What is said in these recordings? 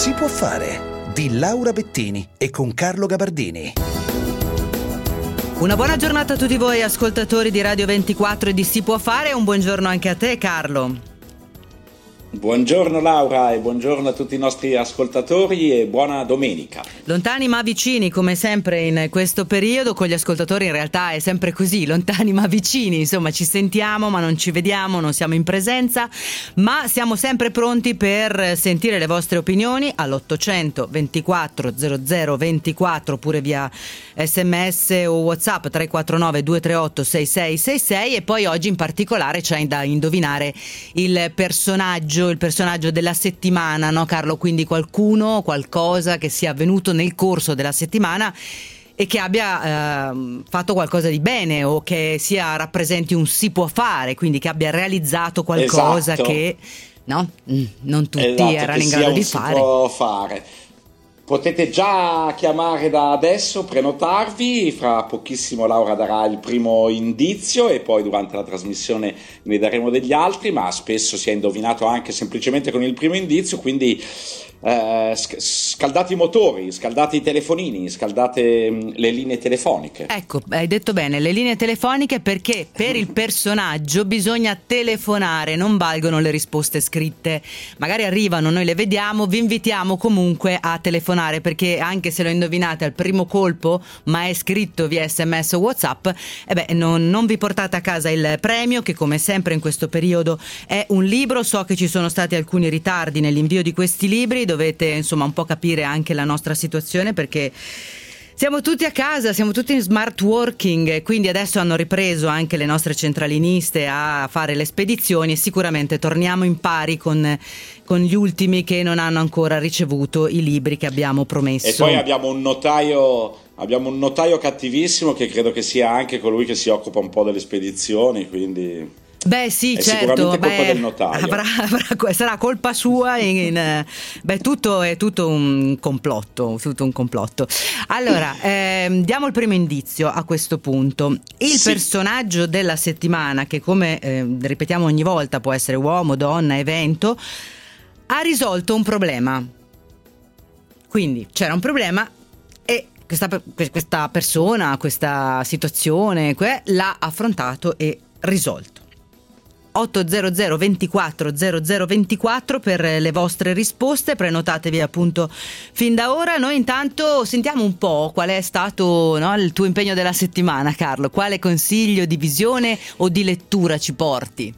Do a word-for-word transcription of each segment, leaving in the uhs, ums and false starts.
Si può fare di Laura Bettini e con Carlo Gabardini. Una buona giornata a tutti voi ascoltatori di Radio ventiquattro e di Si può fare, e un buongiorno anche a te, Carlo. Buongiorno Laura e buongiorno a tutti i nostri ascoltatori e buona domenica. Lontani ma vicini, come sempre in questo periodo. Con gli ascoltatori in realtà è sempre così, lontani ma vicini, insomma ci sentiamo ma non ci vediamo, non siamo in presenza, ma siamo sempre pronti per sentire le vostre opinioni all'ottocento ventiquattro zero zero ventiquattro oppure via sms o WhatsApp tre quattro nove due tre otto sei sei sei sei. E poi oggi in particolare c'è da indovinare il personaggio il personaggio della settimana, no Carlo? Quindi qualcuno, qualcosa che sia avvenuto nel corso della settimana e che abbia eh, fatto qualcosa di bene, o che sia rappresenti un si può fare, quindi che abbia realizzato qualcosa, esatto, che no, non tutti esatto, erano in grado di fare. Si può fare. Potete già chiamare da adesso, prenotarvi, fra pochissimo Laura darà il primo indizio e poi durante la trasmissione ne daremo degli altri, ma spesso si è indovinato anche semplicemente con il primo indizio, quindi eh, scaldate i motori, scaldate i telefonini, scaldate mh, le linee telefoniche. Ecco, hai detto bene, le linee telefoniche, perché per il personaggio bisogna telefonare, non valgono le risposte scritte. Magari arrivano, noi le vediamo, vi invitiamo comunque a telefonare, perché anche se lo indovinate al primo colpo ma è scritto via sms o WhatsApp, eh beh, non, non vi portate a casa il premio, che come sempre in questo periodo è un libro. So che ci sono stati alcuni ritardi nell'invio di questi libri, dovete insomma un po' capire anche la nostra situazione, perché siamo tutti a casa, siamo tutti in smart working, quindi adesso hanno ripreso anche le nostre centraliniste a fare le spedizioni e sicuramente torniamo in pari con, con gli ultimi che non hanno ancora ricevuto i libri che abbiamo promesso. E poi abbiamo un notaio abbiamo un notaio cattivissimo, che credo che sia anche colui che si occupa un po' delle spedizioni, quindi beh sì, è certo, sicuramente colpa beh, del notaio. Avrà, avrà, sarà colpa sua. In, in, beh, tutto è tutto un complotto, tutto un complotto. Allora, ehm, diamo il primo indizio a questo punto. Il sì. personaggio della settimana, che come eh, ripetiamo ogni volta può essere uomo, donna, evento, ha risolto un problema. Quindi c'era un problema e questa, questa persona, questa situazione l'ha affrontato e risolto. ottocento ventiquattro zero zero ventiquattro per le vostre risposte, prenotatevi appunto fin da ora. Noi intanto sentiamo un po' qual è stato, no, il tuo impegno della settimana, Carlo. Quale consiglio di visione o di lettura ci porti?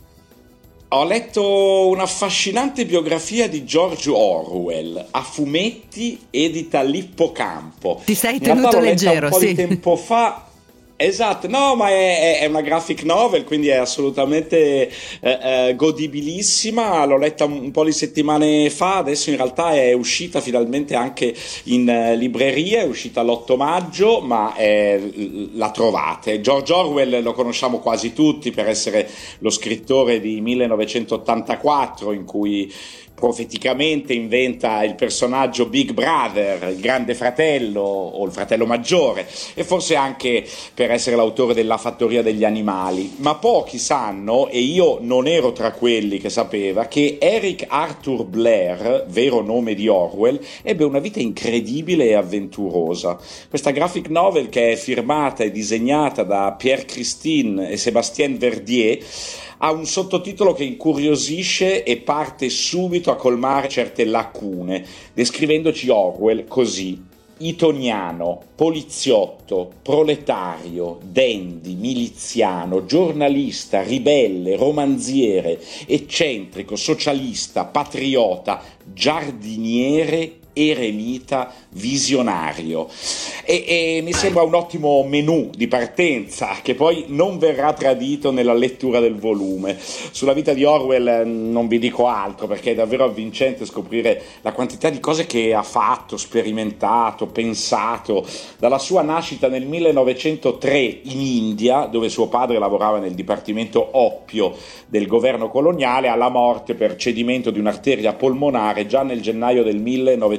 Ho letto un'affascinante biografia di George Orwell a fumetti, edita Lippocampo. Ti sei tenuto leggero, un po' sì. di tempo fa. Esatto, no, ma è, è una graphic novel, quindi è assolutamente eh, eh, godibilissima. L'ho letta un po' di settimane fa, adesso in realtà è uscita finalmente anche in eh, libreria, è uscita l'otto maggio, ma eh, la trovate. George Orwell lo conosciamo quasi tutti per essere lo scrittore di millenovecentottantaquattro, in cui profeticamente inventa il personaggio Big Brother, il grande fratello o il fratello maggiore, e forse anche per essere l'autore della Fattoria degli animali. Ma pochi sanno, e io non ero tra quelli che sapeva, che Eric Arthur Blair, vero nome di Orwell, ebbe una vita incredibile e avventurosa. Questa graphic novel, che è firmata e disegnata da Pierre Christine e Sébastien Verdier, ha un sottotitolo che incuriosisce e parte subito a colmare certe lacune, descrivendoci Orwell così: itoniano, poliziotto, proletario, dandy, miliziano, giornalista, ribelle, romanziere, eccentrico, socialista, patriota, giardiniere, eremita, visionario. E, e mi sembra un ottimo menù di partenza, che poi non verrà tradito nella lettura del volume. Sulla vita di Orwell non vi dico altro, perché è davvero avvincente scoprire la quantità di cose che ha fatto, sperimentato, pensato, dalla sua nascita nel millenovecentotre in India, dove suo padre lavorava nel dipartimento oppio del governo coloniale, alla morte per cedimento di un'arteria polmonare già nel gennaio del millenovecentottanta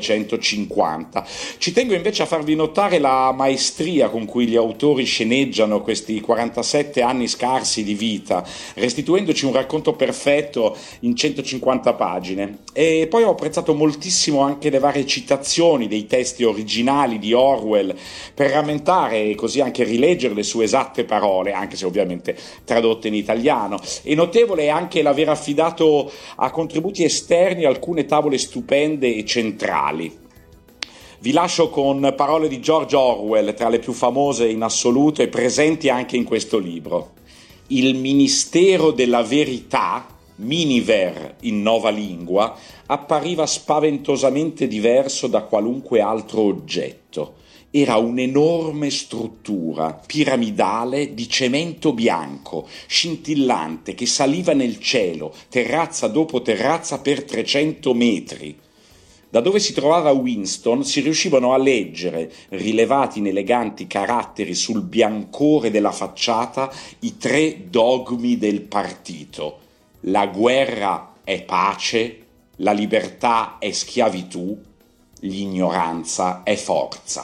millenovecentocinquanta. Ci tengo invece a farvi notare la maestria con cui gli autori sceneggiano questi quarantasette anni scarsi di vita, restituendoci un racconto perfetto in centocinquanta pagine. E poi ho apprezzato moltissimo anche le varie citazioni dei testi originali di Orwell per rammentare e così anche rileggere le sue esatte parole, anche se ovviamente tradotte in italiano. E notevole è anche l'aver affidato a contributi esterni alcune tavole stupende e centrali. Vi lascio con parole di George Orwell, tra le più famose in assoluto e presenti anche in questo libro. Il Ministero della Verità, Miniver in nova lingua, appariva spaventosamente diverso da qualunque altro oggetto. Era un'enorme struttura piramidale di cemento bianco, scintillante, che saliva nel cielo, terrazza dopo terrazza per trecento metri. Da dove si trovava Winston si riuscivano a leggere, rilevati in eleganti caratteri sul biancore della facciata, i tre dogmi del partito. La guerra è pace, la libertà è schiavitù, l'ignoranza è forza.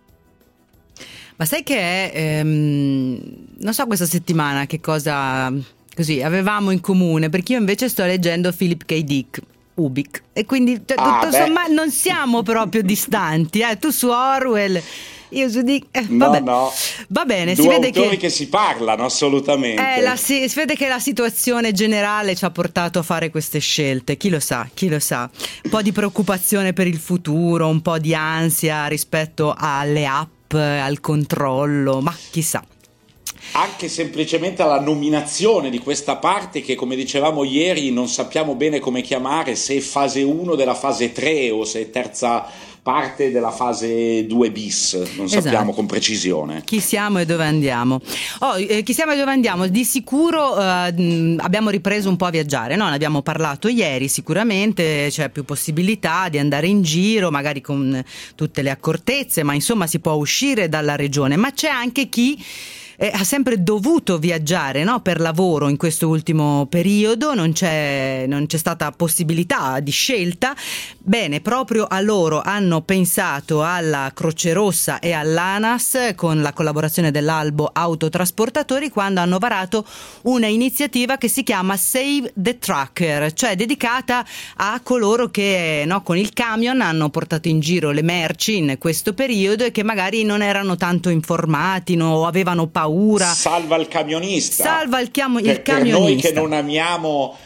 Ma sai che è, ehm, non so questa settimana che cosa così avevamo in comune, perché io invece sto leggendo Philip K. Dick, Ubik, e quindi cioè, ah, tutto sommato non siamo proprio distanti, eh? Tu su Orwell, io su Dick, eh, no vabbè. no Va bene, due si vede autori che, che si parlano assolutamente, eh, la, si, si vede che la situazione generale ci ha portato a fare queste scelte, chi lo sa, chi lo sa, un po' di preoccupazione per il futuro, un po' di ansia rispetto alle app, al controllo, ma chissà. Anche semplicemente alla nominazione di questa parte che, come dicevamo ieri, non sappiamo bene come chiamare, se è fase uno della fase tre o se è terza parte della fase due bis, non esatto. Sappiamo con precisione chi siamo e dove andiamo. Oh, eh, chi siamo e dove andiamo? Di sicuro eh, abbiamo ripreso un po' a viaggiare, no? Ne abbiamo parlato ieri, sicuramente c'è più possibilità di andare in giro, magari con tutte le accortezze, ma insomma si può uscire dalla regione, ma c'è anche chi Eh, ha sempre dovuto viaggiare, no? Per lavoro in questo ultimo periodo, non c'è, non c'è stata possibilità di scelta. Bene, proprio a loro hanno pensato alla Croce Rossa e all'ANAS con la collaborazione dell'Albo Autotrasportatori, quando hanno varato una iniziativa che si chiama Save the Trucker, cioè dedicata a coloro che, no, con il camion hanno portato in giro le merci in questo periodo e che magari non erano tanto informati, no, o avevano paura. Salva il camionista. Salva il, chiamo, il per, camionista. Per noi che non amiamo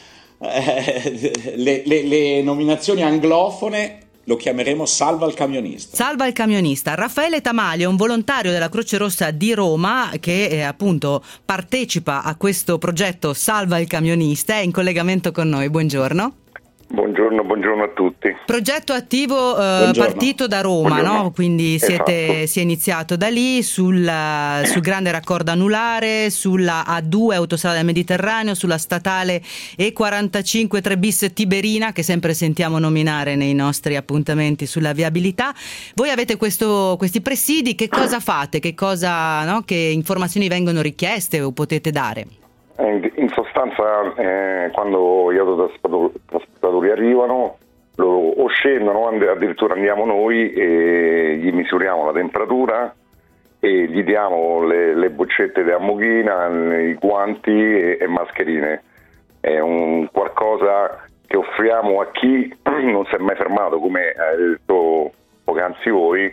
eh, le, le, le nominazioni anglofone, lo chiameremo Salva il camionista. Salva il camionista. Raffaele Tamaglio, un volontario della Croce Rossa di Roma che eh, appunto partecipa a questo progetto Salva il camionista, è in collegamento con noi. Buongiorno. Buongiorno, buongiorno a tutti. Progetto attivo eh, partito da Roma, no? Quindi siete, esatto. si è iniziato da lì sul, sul grande raccordo anulare, sulla A due autostrada del Mediterraneo, sulla statale E quarantacinque tre bis Tiberina, che sempre sentiamo nominare nei nostri appuntamenti sulla viabilità. Voi avete questo, questi presidi, che cosa fate? Che cosa, no? Che informazioni vengono richieste o potete dare? In sostanza, eh, quando gli autotrasportatori arrivano, loro o scendono, addirittura andiamo noi e gli misuriamo la temperatura e gli diamo le, le boccette di ammoghina, i guanti e, e mascherine. È un qualcosa che offriamo a chi non si è mai fermato, come hai detto poc'anzi voi,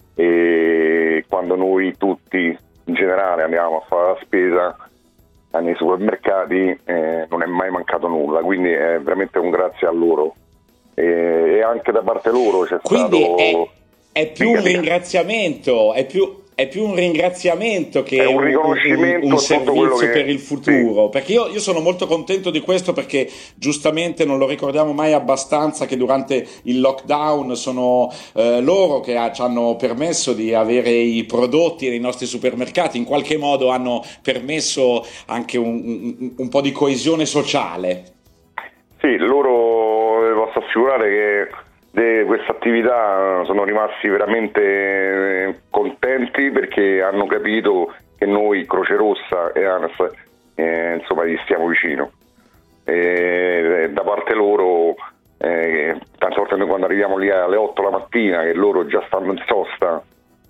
e quando noi tutti in generale andiamo a fare la spesa nei supermercati eh, non è mai mancato nulla, quindi è veramente un grazie a loro e, e anche da parte loro c'è quindi stato è, è più un ringraziamento, è più È più un ringraziamento che un, riconoscimento un, un servizio che, per il futuro, sì. Perché io, io sono molto contento di questo, perché giustamente non lo ricordiamo mai abbastanza che durante il lockdown sono eh, loro che ha, ci hanno permesso di avere i prodotti nei nostri supermercati, in qualche modo hanno permesso anche un, un, un po' di coesione sociale. Sì, loro vi posso assicurare che di questa attività sono rimasti veramente contenti, perché hanno capito che noi Croce Rossa e ANAS eh, insomma gli stiamo vicino e da parte loro eh, tante volte noi quando arriviamo lì alle otto la mattina, che loro già stanno in sosta,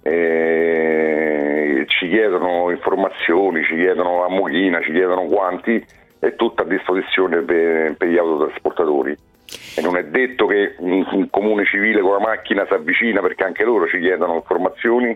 eh, ci chiedono informazioni, ci chiedono la mochina, ci chiedono guanti, è tutta a disposizione per, per gli autotrasportatori. E non è detto che un, un comune civile con la macchina si avvicina, perché anche loro ci chiedono informazioni,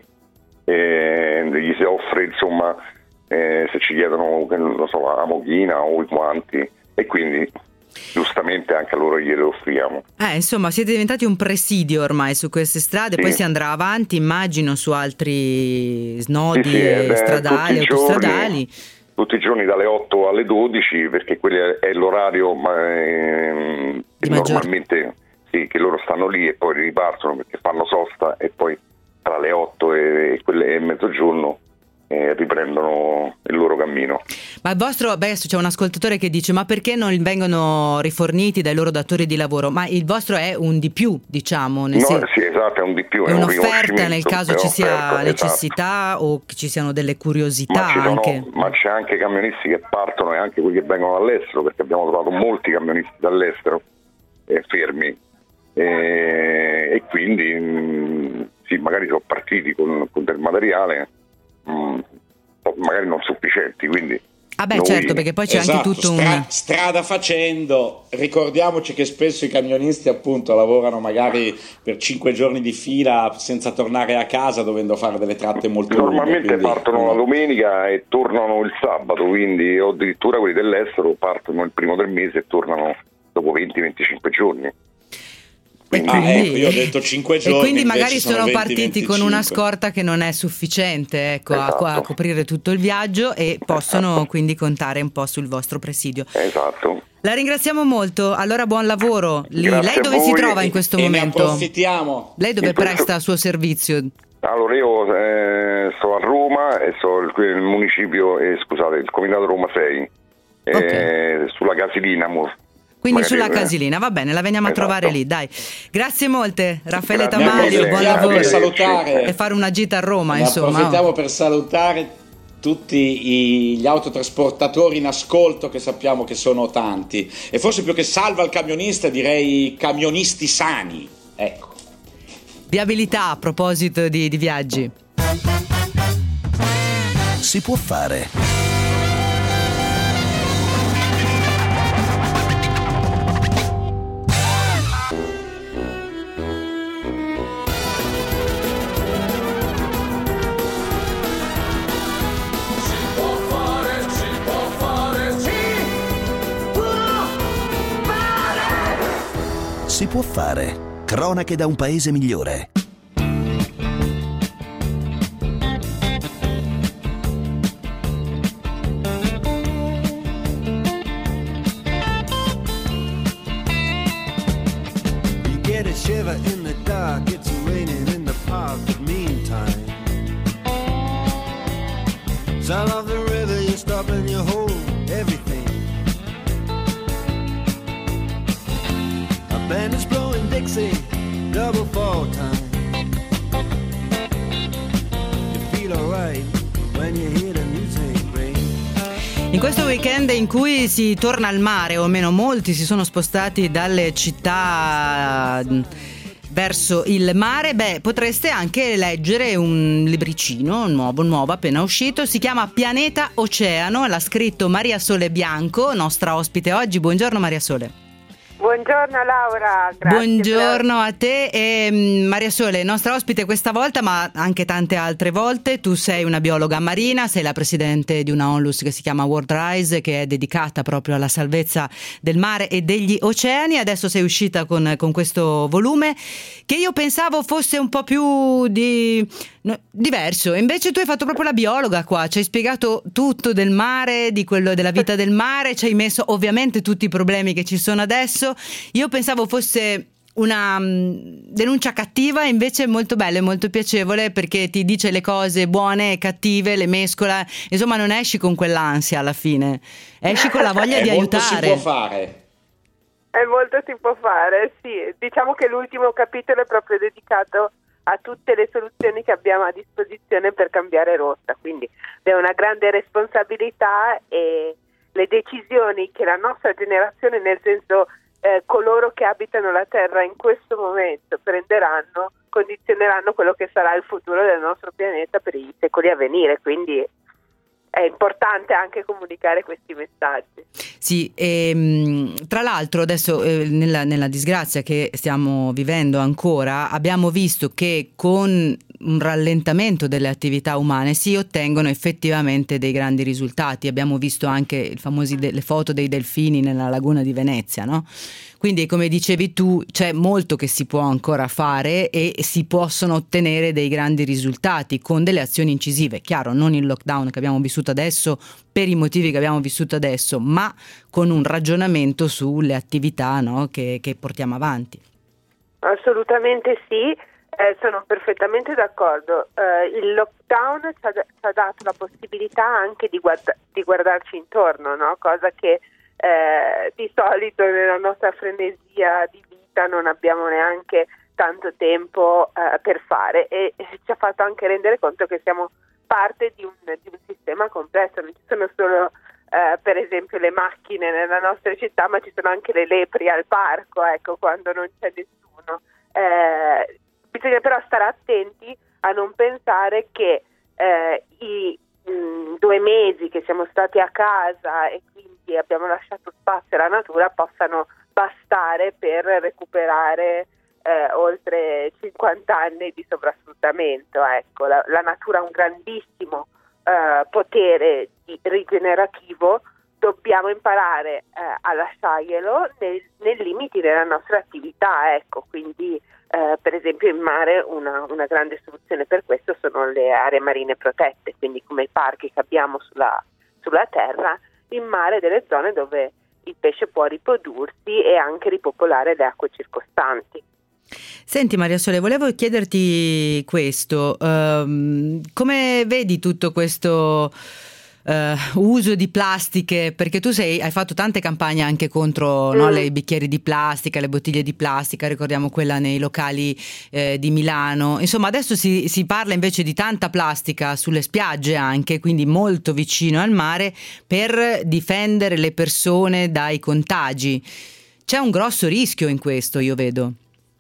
e gli si offre, insomma, eh, se ci chiedono, non so, la mochina o i guanti, e quindi giustamente anche a loro glielo offriamo. Eh, insomma, siete diventati un presidio ormai su queste strade, sì. Poi si andrà avanti, immagino, su altri snodi sì, sì, stradali, tutti autostradali. Giorni, tutti i giorni dalle otto alle dodici, perché quello è l'orario ma, eh, che normalmente sì, che loro stanno lì e poi ripartono perché fanno sosta, e poi tra le otto e, quelle, e mezzogiorno eh, riprendono il loro cammino. Ma il vostro, beh, c'è un ascoltatore che dice: ma perché non vengono riforniti dai loro datori di lavoro? Ma il vostro è un di più, diciamo, nel no, sen- sì, esatto, è un di più, è, è un'offerta un nel caso ci sia offerta, necessità, esatto. O che ci siano delle curiosità. Ma, ci sono, anche. ma c'è anche camionisti che partono e anche quelli che vengono dall'estero, perché abbiamo trovato molti camionisti dall'estero eh, fermi, e, e quindi mh, sì, magari sono partiti con, con del materiale mh, magari non sufficienti, quindi ah beh, noi... certo, perché poi c'è esatto, anche tutto stra- un strada facendo, ricordiamoci che spesso i camionisti appunto lavorano magari per cinque giorni di fila senza tornare a casa, dovendo fare delle tratte molto normalmente lunghe. Normalmente partono no. la domenica e tornano il sabato, quindi o addirittura quelli dell'estero partono il primo del mese e tornano dopo venti venticinque giorni. Quindi, ah, ecco, io ho detto cinque giorni. E quindi magari sono, sono partiti venti, con una scorta che non è sufficiente, ecco, esatto. a, a coprire tutto il viaggio, e possono esatto. quindi contare un po' sul vostro presidio. Esatto. La ringraziamo molto, allora buon lavoro. Lì, lei dove si trova in questo e momento? Ne approfittiamo. Lei dove questo... presta il suo servizio? Allora io eh, sto a Roma e sto il, il municipio, eh, scusate, il Comitato Roma sei, eh, okay. Sulla Casilina. Quindi magari, sulla Casilina, va bene, la veniamo esatto. a trovare lì, dai. Grazie molte, Raffaele Grazie. Tamaglio, buon lavoro. Per salutare, e fare una gita a Roma, ne insomma. Approfittiamo per salutare tutti i, gli autotrasportatori in ascolto, che sappiamo che sono tanti, e forse più che salva il camionista direi camionisti sani, ecco. Viabilità, a proposito di, di viaggi. Si può fare. Si può fare. Cronache da un paese migliore. You get a shiver in the dark, it's raining in the park, but meantime sound of the river, you stop and you hold everything. Band is blowing Dixie, double fall time. You feel alright when you hear the music ring. In questo weekend in cui si torna al mare, o almeno molti si sono spostati dalle città verso il mare, beh, potreste anche leggere un libricino nuovo, nuovo, appena uscito. Si chiama Pianeta Oceano, l'ha scritto Maria Sole Bianco, nostra ospite oggi. Buongiorno Maria Sole. Buongiorno Laura, grazie. Buongiorno a te. E Maria Sole, nostra ospite questa volta, ma anche tante altre volte. Tu sei una biologa marina, sei la presidente di una onlus che si chiama World Rise, che è dedicata proprio alla salvezza del mare e degli oceani. Adesso sei uscita con, con questo volume che io pensavo fosse un po' più di no, diverso, invece tu hai fatto proprio la biologa qua, ci hai spiegato tutto del mare, di quello della vita del mare, ci hai messo ovviamente tutti i problemi che ci sono adesso. Io pensavo fosse una um, denuncia cattiva, invece è molto bella e molto piacevole, perché ti dice le cose buone e cattive, le mescola, insomma non esci con quell'ansia alla fine, esci con la voglia di molto aiutare. Si può fare. È molto si può fare, sì. Diciamo che l'ultimo capitolo è proprio dedicato a tutte le soluzioni che abbiamo a disposizione per cambiare rotta, quindi è una grande responsabilità, e le decisioni che la nostra generazione, nel senso eh, coloro che abitano la Terra in questo momento prenderanno, condizioneranno quello che sarà il futuro del nostro pianeta per i secoli a venire, quindi è importante anche comunicare questi messaggi. Sì, e, tra l'altro adesso eh, nella, nella disgrazia che stiamo vivendo ancora abbiamo visto che con un rallentamento delle attività umane si ottengono effettivamente dei grandi risultati. Abbiamo visto anche i famosi de- le foto dei delfini nella laguna di Venezia, no? Quindi, come dicevi tu, c'è molto che si può ancora fare e si possono ottenere dei grandi risultati con delle azioni incisive. Chiaro, non il lockdown che abbiamo vissuto adesso per i motivi che abbiamo vissuto adesso, ma con un ragionamento sulle attività, no, che, che portiamo avanti. Assolutamente sì, eh, sono perfettamente d'accordo. Eh, il lockdown ci ha, ci ha dato la possibilità anche di, guarda- di guardarci intorno, no? Cosa che Eh, di solito nella nostra frenesia di vita non abbiamo neanche tanto tempo eh, per fare, e ci ha fatto anche rendere conto che siamo parte di un, di un sistema complesso. Non ci sono solo eh, per esempio le macchine nella nostra città, ma ci sono anche le lepri al parco, ecco, quando non c'è nessuno. Eh, bisogna però stare attenti a non pensare che eh, i mh, due mesi che siamo stati a casa e quindi abbiamo lasciato spazio alla natura possano bastare per recuperare eh, oltre cinquanta anni di sovrasfruttamento. Ecco, la, la natura ha un grandissimo eh, potere di rigenerativo, dobbiamo imparare eh, a lasciarglielo nei, nei limiti della nostra attività. Ecco, quindi eh, per esempio in mare una, una grande soluzione per questo sono le aree marine protette, quindi come i parchi che abbiamo sulla, sulla terra, in mare delle zone dove il pesce può riprodursi e anche ripopolare le acque circostanti. Senti Maria Sole, volevo chiederti questo, um, come vedi tutto questo uh, uso di plastiche, perché tu sei, hai fatto tante campagne anche contro mm. no, le bicchieri di plastica, le bottiglie di plastica, ricordiamo quella nei locali eh, di Milano, insomma adesso si, si parla invece di tanta plastica sulle spiagge anche, quindi molto vicino al mare, per difendere le persone dai contagi. C'è un grosso rischio in questo, io vedo.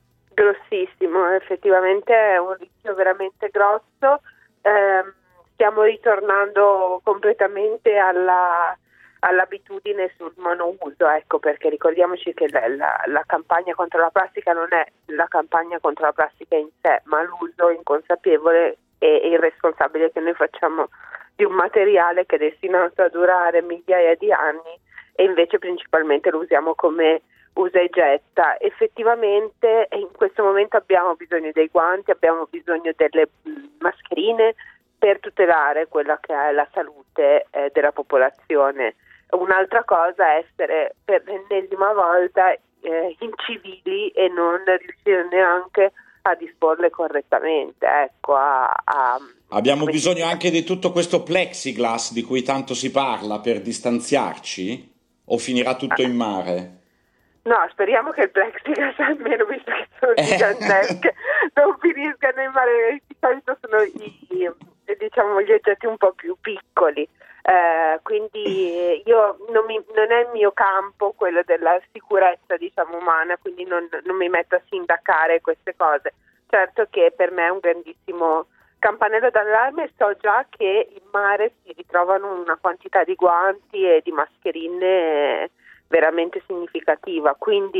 Grossissimo, effettivamente è un rischio veramente grosso. Eh, stiamo ritornando completamente alla, all'abitudine sul monouso, ecco, perché ricordiamoci che la, la, la campagna contro la plastica non è la campagna contro la plastica in sé, ma l'uso inconsapevole e irresponsabile che noi facciamo di un materiale che è destinato a durare migliaia di anni e invece principalmente lo usiamo come usa e getta. Effettivamente in questo momento abbiamo bisogno dei guanti, abbiamo bisogno delle mascherine per tutelare quella che è la salute eh, della popolazione. Un'altra cosa è essere per l'ennesima volta eh, incivili e non riuscire neanche a disporle correttamente. Ecco, a, a, abbiamo bisogno anche di tutto questo plexiglass di cui tanto si parla per distanziarci, o finirà tutto in mare? No, speriamo che il plexiglass, almeno visto che sono gigantesche, non finiscano in mare. Di solito sono i, diciamo, gli oggetti un po' più piccoli, eh, quindi io non, mi, non è il mio campo quello della sicurezza, diciamo, umana, quindi non, non mi metto a sindacare queste cose. Certo che per me è un grandissimo campanello d'allarme. So già che in mare si ritrovano una quantità di guanti e di mascherine veramente significativa, quindi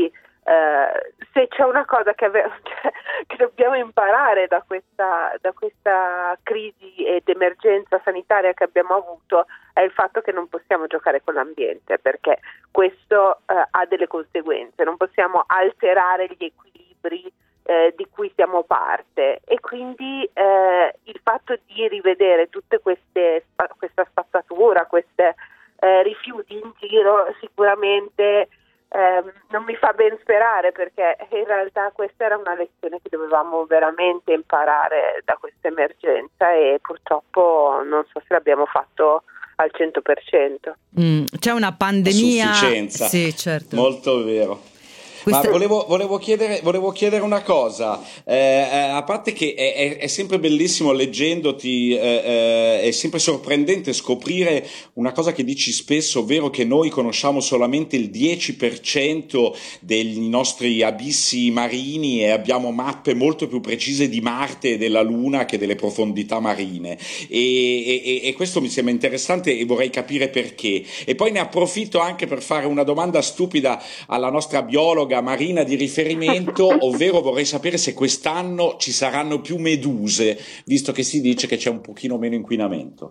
eh, se c'è una cosa che, ave- cioè, che dobbiamo imparare da questa, da questa crisi ed emergenza sanitaria che abbiamo avuto è il fatto che non possiamo giocare con l'ambiente, perché questo eh, ha delle conseguenze, non possiamo alterare gli equilibri eh, di cui siamo parte, e quindi eh, il fatto di rivedere tutte queste questa spazzatura, queste Eh, rifiuti in giro sicuramente eh, non mi fa ben sperare, perché in realtà questa era una lezione che dovevamo veramente imparare da questa emergenza e purtroppo non so se l'abbiamo fatto al cento per cento. Mm, c'è una pandemia. A sufficienza. Sì, certo. Molto vero. Queste... Ma volevo, volevo, chiedere, volevo chiedere una cosa, eh, a parte che è, è, è sempre bellissimo leggendoti, eh, eh, è sempre sorprendente scoprire una cosa che dici spesso, ovvero che noi conosciamo solamente il dieci per cento dei nostri abissi marini e abbiamo mappe molto più precise di Marte e della Luna che delle profondità marine, e, e, e questo mi sembra interessante e vorrei capire perché. E poi ne approfitto anche per fare una domanda stupida alla nostra biologa marina di riferimento, ovvero vorrei sapere se quest'anno ci saranno più meduse, visto che si dice che c'è un pochino meno inquinamento.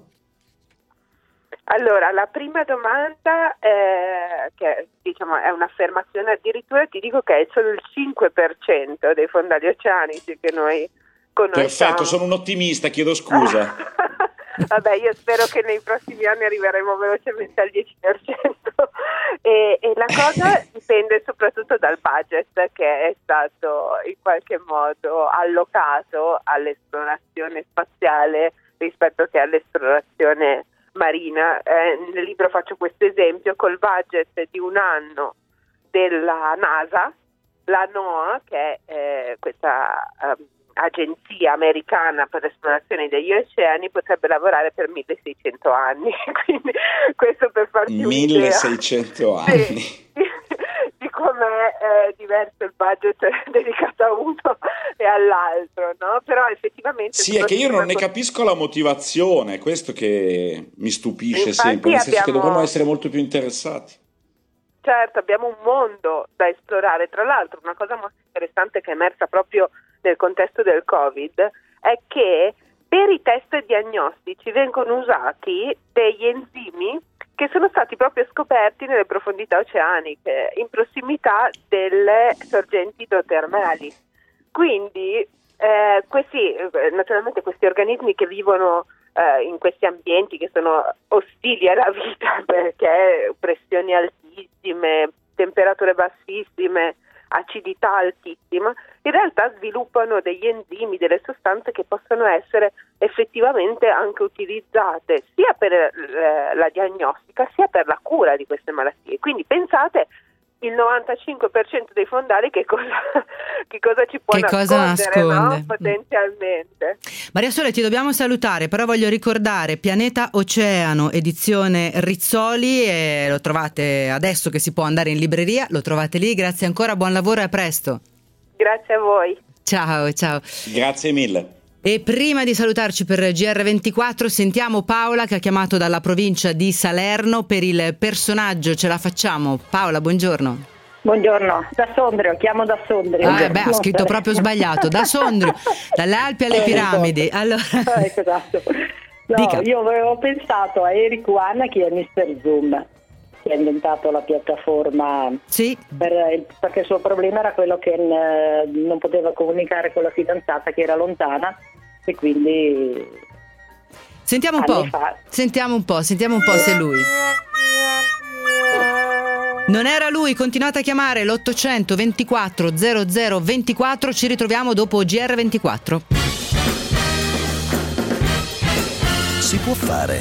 Allora, la prima domanda, eh, che diciamo è un'affermazione, addirittura ti dico che è solo il cinque per cento dei fondali oceanici che noi conosciamo. Perfetto, sono un ottimista, chiedo scusa. Vabbè, io spero che nei prossimi anni arriveremo velocemente al dieci per cento e, e la cosa dipende soprattutto dal budget che è stato in qualche modo allocato all'esplorazione spaziale rispetto che all'esplorazione marina. Eh, nel libro faccio questo esempio: col budget di un anno della NASA, la NOAA, che è eh, questa um, agenzia americana per l'esplorazione degli oceani, potrebbe lavorare per milleseicento anni. Quindi questo per farti un'idea milleseicento anni sì, di, di com'è eh, diverso il budget dedicato a uno e all'altro, no? Però effettivamente sì, è che io non ne capisco la motivazione, questo che mi stupisce. Infatti sempre, nel senso abbiamo... che dovremmo essere molto più interessati. Certo, abbiamo un mondo da esplorare. Tra l'altro, una cosa molto interessante che è emersa proprio nel contesto del Covid è che per i test diagnostici vengono usati degli enzimi che sono stati proprio scoperti nelle profondità oceaniche, in prossimità delle sorgenti idrotermali. Quindi eh, questi, naturalmente questi organismi che vivono eh, in questi ambienti che sono ostili alla vita, perché pressioni altissime, temperature bassissime, acidità altissima, in realtà sviluppano degli enzimi, delle sostanze che possono essere effettivamente anche utilizzate sia per eh, la diagnostica sia per la cura di queste malattie. Quindi pensate, il novantacinque per cento dei fondali che cosa, che cosa ci può che nascondere, cosa nasconde? No? Potenzialmente. Maria Sole, ti dobbiamo salutare, però voglio ricordare Pianeta Oceano, edizione Rizzoli, e lo trovate adesso che si può andare in libreria, lo trovate lì. Grazie ancora, buon lavoro e a presto. Grazie a voi. Ciao, ciao. Grazie mille. E prima di salutarci per G R ventiquattro sentiamo Paola che ha chiamato dalla provincia di Salerno per il personaggio. Ce la facciamo? Paola, buongiorno. Buongiorno, da Sondrio, chiamo da Sondrio. Ah, beh, ha scritto proprio sbagliato, da Sondrio, dalle Alpi alle piramidi. Allora... Esatto. No, Dica. io avevo pensato a Eric Wan, che è mister Zoom, che ha inventato la piattaforma, sì. per, perché il suo problema era quello che n- non poteva comunicare con la fidanzata che era lontana, e quindi sentiamo un po', fa. sentiamo un po', sentiamo un po' se è lui. Non era lui, continuate a chiamare l'ottocento ventiquattro zero zero ventiquattro, ci ritroviamo dopo G R ventiquattro. Si può fare.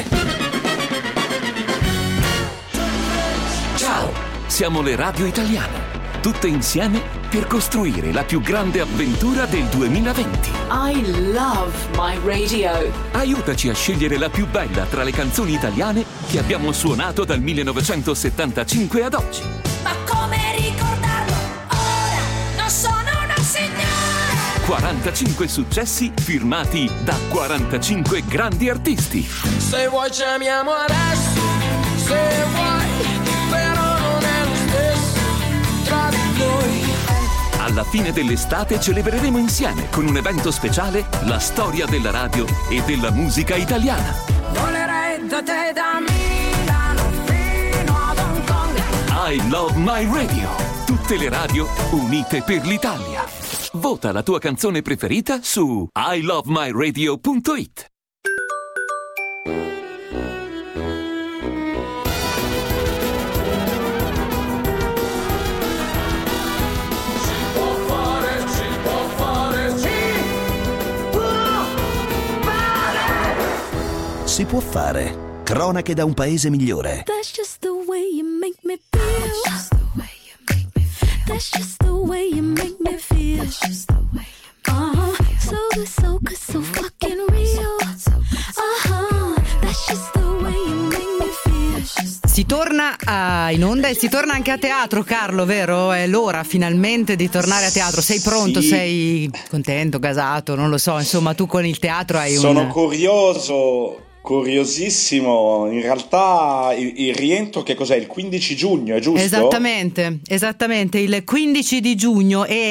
Ciao, siamo le Radio Italiane, tutte insieme per costruire la più grande avventura del duemilaventi. I love my radio. Aiutaci a scegliere la più bella tra le canzoni italiane che abbiamo suonato dal millenovecentosettantacinque ad oggi. Ma come ricordarlo? Ora non sono una signora. quarantacinque successi firmati da quarantacinque grandi artisti. Se vuoi chiamiamo adesso, se vuoi, però non è lo stesso tra di noi. Alla fine dell'estate celebreremo insieme con un evento speciale la storia della radio e della musica italiana. Volerei da te da Milano fino ad Hong Kong. I Love My Radio. Tutte le radio unite per l'Italia. Vota la tua canzone preferita su i love my radio punto it. Si può fare. Cronache da un paese migliore. That's just the way you make me feel. That's just the way you make me feel. That's just the That's just the way you uh-huh. So good, so good, so fucking real. Uh-huh. That's just the way you make me feel. Si torna a, in onda e si torna anche a teatro, Carlo, vero? È l'ora finalmente di tornare a teatro. Sei pronto? Sì. Sei contento, gasato? Non lo so, insomma, tu con il teatro hai Sono un... curioso, curiosissimo. In realtà il, il rientro che cos'è? Il quindici giugno, è giusto? Esattamente, esattamente, il quindici di giugno e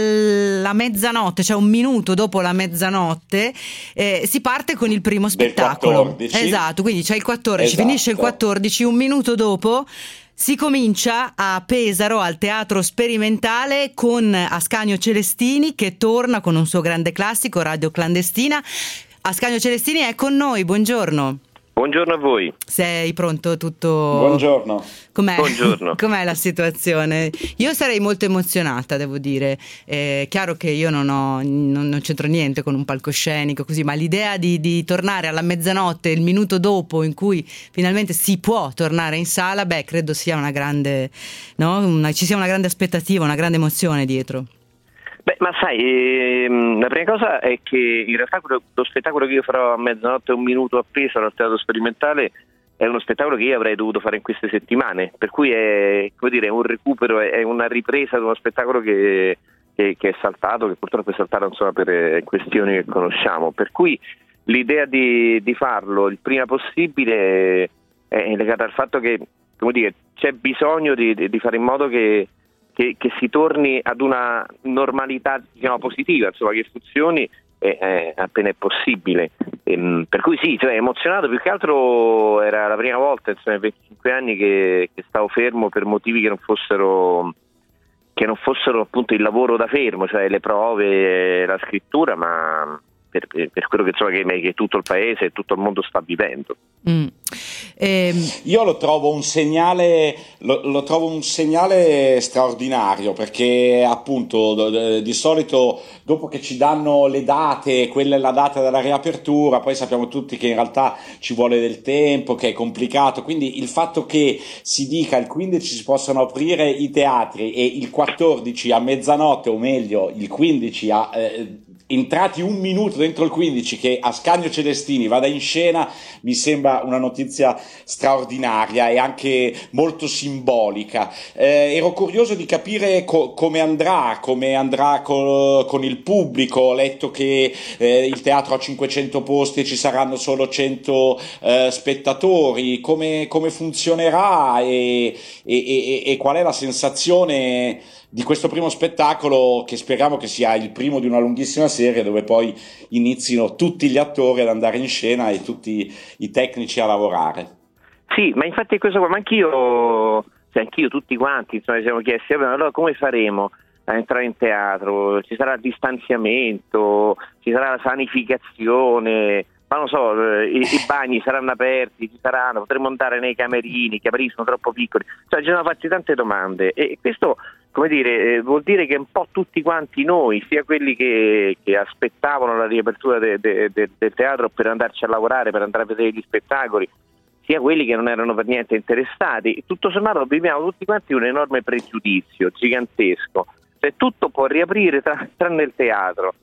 alla mezzanotte, cioè un minuto dopo la mezzanotte, eh, si parte con il primo spettacolo. Del quattordici. Esatto, quindi c'è il quattordici, Esatto. finisce il quattordici, un minuto dopo si comincia a Pesaro al Teatro Sperimentale con Ascanio Celestini che torna con un suo grande classico, Radio Clandestina. Ascanio Celestini è con noi, buongiorno. Buongiorno a voi. Sei pronto? Tutto... Buongiorno. Com'è? Buongiorno. Com'è la situazione? Io sarei molto emozionata, devo dire. È chiaro che io non ho non, non c'entro niente con un palcoscenico così, ma l'idea di, di tornare alla mezzanotte, il minuto dopo in cui finalmente si può tornare in sala, beh, credo sia una grande, no? Una, ci sia una grande aspettativa, una grande emozione dietro. Beh, ma sai, ehm, la prima cosa è che in realtà quello, lo spettacolo che io farò a mezzanotte e un minuto a Pesaro al Teatro Sperimentale è uno spettacolo che io avrei dovuto fare in queste settimane, per cui è, come dire, un recupero, è una ripresa di uno spettacolo che, che, che è saltato, che purtroppo è saltato insomma per questioni che conosciamo, per cui l'idea di, di farlo il prima possibile è legata al fatto che, come dire, c'è bisogno di, di fare in modo che Che, che si torni ad una normalità, diciamo, positiva, insomma, che funzioni eh, eh, appena è possibile. Ehm, per cui sì, cioè, emozionato, più che altro era la prima volta, insomma, in venticinque anni che, che stavo fermo per motivi che non fossero che non fossero appunto il lavoro da fermo, cioè le prove, la scrittura, ma per, per quello che, insomma, che, che tutto il paese e tutto il mondo sta vivendo. Mm. Ehm. Io lo trovo un segnale lo, lo trovo un segnale straordinario, perché appunto di solito dopo che ci danno le date, quella è la data della riapertura, poi sappiamo tutti che in realtà ci vuole del tempo, che è complicato, quindi il fatto che si dica il quindici si possano aprire i teatri e il quattordici a mezzanotte, o meglio il quindici a eh, entrati un minuto dentro il quindici, che Ascanio Celestini vada in scena, mi sembra una notizia straordinaria e anche molto simbolica. Eh, ero curioso di capire co- come andrà, come andrà co- con il pubblico. Ho letto che eh, il teatro ha cinquecento posti e ci saranno solo cento eh, spettatori. Come, come funzionerà e, e, e, e qual è la sensazione di questo primo spettacolo, che speriamo che sia il primo di una lunghissima serie dove poi inizino tutti gli attori ad andare in scena e tutti i tecnici a lavorare. Sì, ma infatti è questo qua, ma anch'io, cioè anch'io tutti quanti, insomma, ci siamo chiesti, allora come faremo a entrare in teatro? Ci sarà il distanziamento, ci sarà la sanificazione, ma non so, i, i bagni saranno aperti, ci saranno, potremo andare nei camerini, i camerini sono troppo piccoli, cioè ci sono fatti tante domande e questo, come dire, vuol dire che un po' tutti quanti noi, sia quelli che, che aspettavano la riapertura de, de, de, del teatro per andarci a lavorare, per andare a vedere gli spettacoli, sia quelli che non erano per niente interessati, tutto sommato viviamo tutti quanti un enorme pregiudizio gigantesco, cioè tutto può riaprire tra, tranne il teatro.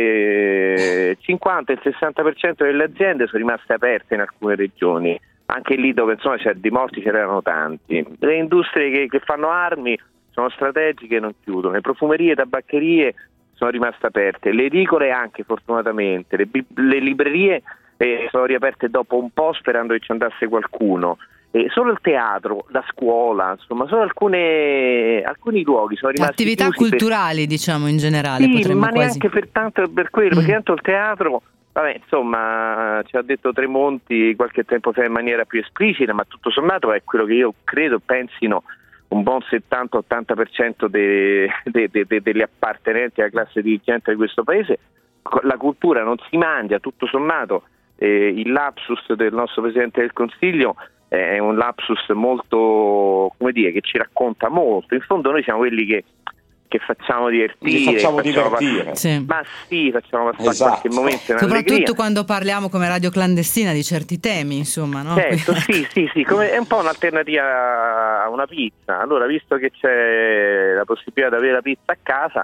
Eh, cinquanta e il sessanta per cento delle aziende sono rimaste aperte in alcune regioni, anche lì dove insomma c'è di morti ce n'erano tanti. Le industrie che, che fanno armi sono strategiche e non chiudono, le profumerie e tabaccherie sono rimaste aperte, le edicole anche fortunatamente, le, le librerie eh, sono riaperte dopo un po' sperando che ci andasse qualcuno. Eh, solo il teatro, la scuola, insomma, solo alcune, alcuni luoghi sono rimasti attività chiusi culturali, per... diciamo in generale. Sì, potremmo ma quasi... neanche per tanto per quello, mm. perché tanto il teatro, vabbè, insomma, ci ha detto Tremonti qualche tempo fa in maniera più esplicita, ma tutto sommato è quello che io credo pensino un buon settanta ottanta per cento de, de, de, de, delle appartenenti alla classe dirigente di questo paese. La cultura non si mangia, tutto sommato. Eh, il lapsus del nostro Presidente del Consiglio è un lapsus molto, come dire, che ci racconta molto. In fondo noi siamo quelli che, che facciamo divertire, Li facciamo, facciamo divertire. Pass- sì. Ma sì, facciamo passare esatto. qualche momento in soprattutto allegria. quando parliamo come radio clandestina di certi temi, insomma, no? Certo, sì, sì, sì, come è un po' un'alternativa a una pizza. Allora, visto che c'è la possibilità di avere la pizza a casa,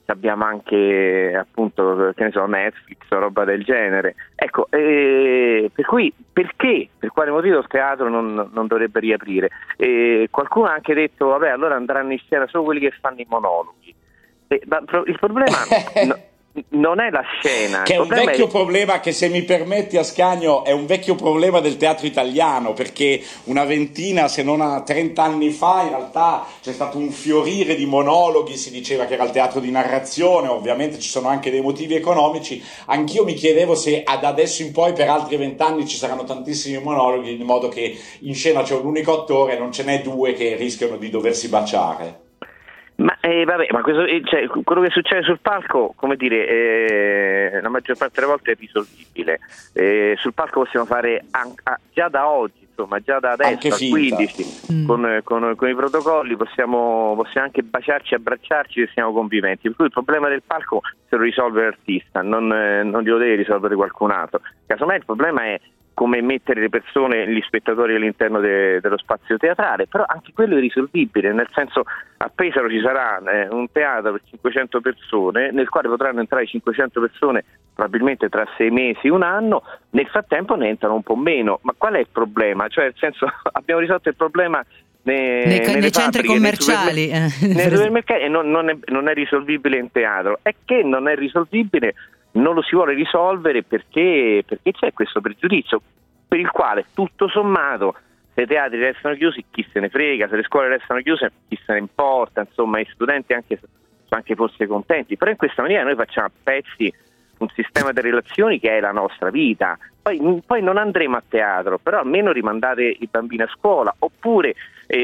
abbiamo anche appunto, che ne so, Netflix o roba del genere. Ecco, eh, per cui perché, per quale motivo il teatro non, non dovrebbe riaprire? Eh, qualcuno ha anche detto, vabbè, allora andranno in scena solo quelli che fanno i monologhi. Eh, ma il problema no, non è la scena, che è un problema vecchio è... problema che, se mi permetti Ascanio, è un vecchio problema del teatro italiano, perché una ventina se non a trenta anni fa in realtà c'è stato un fiorire di monologhi, si diceva che era il teatro di narrazione, ovviamente ci sono anche dei motivi economici. Anch'io mi chiedevo se ad adesso in poi per altri vent'anni ci saranno tantissimi monologhi, in modo che in scena c'è un unico attore e non ce n'è due che rischiano di doversi baciare. Ma eh, vabbè, ma questo, eh, cioè, quello che succede sul palco, come dire, eh, la maggior parte delle volte è risolvibile. Eh, sul palco possiamo fare an- a- già da oggi, insomma, già da adesso al quindici, mm. con, con, con i protocolli possiamo, possiamo anche baciarci, abbracciarci se siamo conviventi. Per cui il problema del palco se lo risolve l'artista, non, eh, non glielo deve risolvere qualcun altro. Casomai il problema è come mettere le persone, gli spettatori all'interno de, dello spazio teatrale, però anche quello è risolvibile, nel senso, a Pesaro ci sarà eh, un teatro per cinquecento persone, nel quale potranno entrare cinquecento persone probabilmente tra sei mesi, un anno, nel frattempo ne entrano un po' meno. Ma qual è il problema? Cioè, nel senso, abbiamo risolto il problema nei, nei, nelle nei fabbriche, centri commerciali, nei, supermer- nei supermercati, e non, non, è, non è risolvibile in teatro. È che non è risolvibile, non lo si vuole risolvere perché, perché c'è questo pregiudizio per il quale tutto sommato, se i teatri restano chiusi chi se ne frega, se le scuole restano chiuse chi se ne importa, insomma gli studenti anche, sono anche forse contenti, però in questa maniera noi facciamo a pezzi un sistema di relazioni che è la nostra vita. Poi, poi non andremo a teatro, però almeno rimandate i bambini a scuola, oppure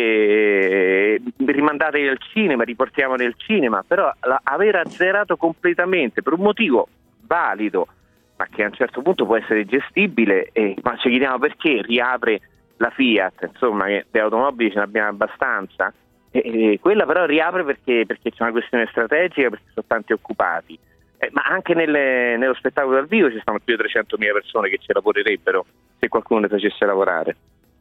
eh, rimandateli al cinema, riportiamoli al cinema, però la, aver azzerato completamente per un motivo valido, ma che a un certo punto può essere gestibile, eh, ma ci chiediamo perché riapre la Fiat, insomma, che di automobili ce ne abbiamo abbastanza, e, e quella però riapre perché, perché c'è una questione strategica, perché sono tanti occupati, eh, ma anche nelle, nello spettacolo dal vivo ci stanno più di trecentomila persone che ci lavorerebbero se qualcuno le facesse lavorare.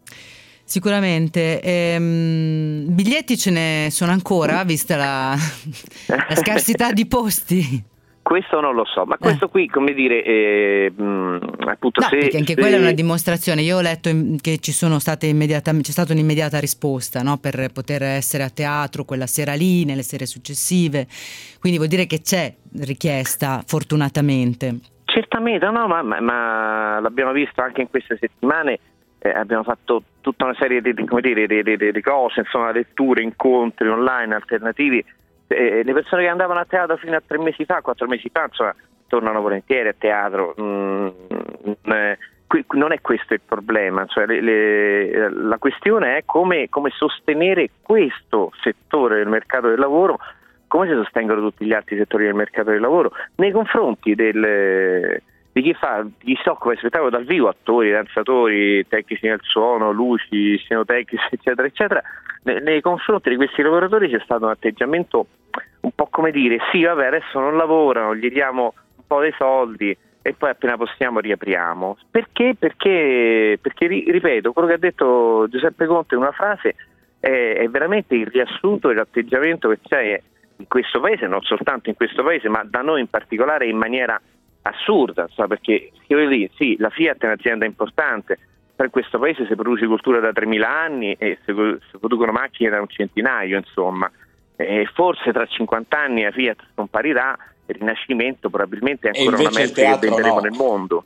Sicuramente. Ehm, biglietti ce ne sono ancora, vista la, la scarsità di posti? Questo non lo so, ma questo eh. qui, come dire, eh, mh, appunto, no, se, perché anche se... quella è una dimostrazione. Io ho letto che ci sono state immediatamente, c'è stata un'immediata risposta, no, per poter essere a teatro quella sera lì, nelle sere successive. Quindi vuol dire che c'è richiesta, fortunatamente. Certamente, no, ma, ma, ma l'abbiamo visto anche in queste settimane. Eh, abbiamo fatto tutta una serie di, di, come dire, di, di, di cose, insomma, letture, incontri online alternativi. Eh, le persone che andavano a teatro fino a tre mesi fa, quattro mesi fa, insomma, tornano volentieri a teatro. Mm, eh, qui, non è questo il problema, cioè, le, le, la questione è come, come sostenere questo settore del mercato del lavoro, come si sostengono tutti gli altri settori del mercato del lavoro nei confronti del, di chi fa, chi si occupa di spettacolo dal vivo, attori, danzatori, tecnici del suono, luci, scenotecnici, eccetera, eccetera. Nei confronti di questi lavoratori c'è stato un atteggiamento un po' come dire: sì, vabbè, adesso non lavorano, gli diamo un po' dei soldi e poi appena possiamo riapriamo. Perché? Perché, perché ripeto, quello che ha detto Giuseppe Conte in una frase è, è veramente il riassunto dell'atteggiamento che c'è in questo paese, non soltanto in questo paese, ma da noi in particolare in maniera assurda, so, perché dire, sì, la Fiat è un'azienda importante, per questo paese si produce cultura da tremila anni e si, si producono macchine da un centinaio, insomma, e forse tra cinquanta anni la Fiat scomparirà, il Rinascimento probabilmente è ancora una merce che venderemo no. nel mondo.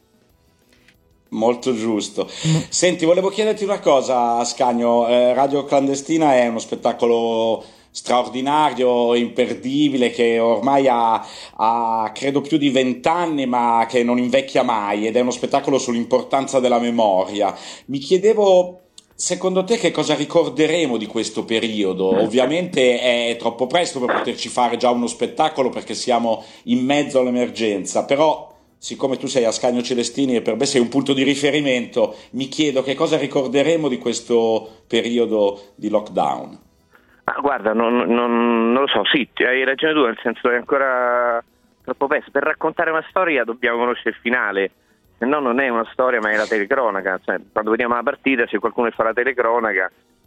Molto giusto. Senti, volevo chiederti una cosa, Ascanio. eh, Radio Clandestina è uno spettacolo straordinario, imperdibile, che ormai ha, ha credo più di vent'anni, ma che non invecchia mai, ed è uno spettacolo sull'importanza della memoria. Mi chiedevo, secondo te, che cosa ricorderemo di questo periodo? Ovviamente è troppo presto per poterci fare già uno spettacolo, perché siamo in mezzo all'emergenza, però siccome tu sei Ascanio Celestini e per me sei un punto di riferimento, mi chiedo che cosa ricorderemo di questo periodo di lockdown. Ah, guarda, non, non, non lo so, sì, hai ragione tu, nel senso che è ancora troppo presto. Per raccontare una storia dobbiamo conoscere il finale, se no non è una storia ma è la telecronaca. Cioè, quando vediamo la partita, se qualcuno fa la telecronaca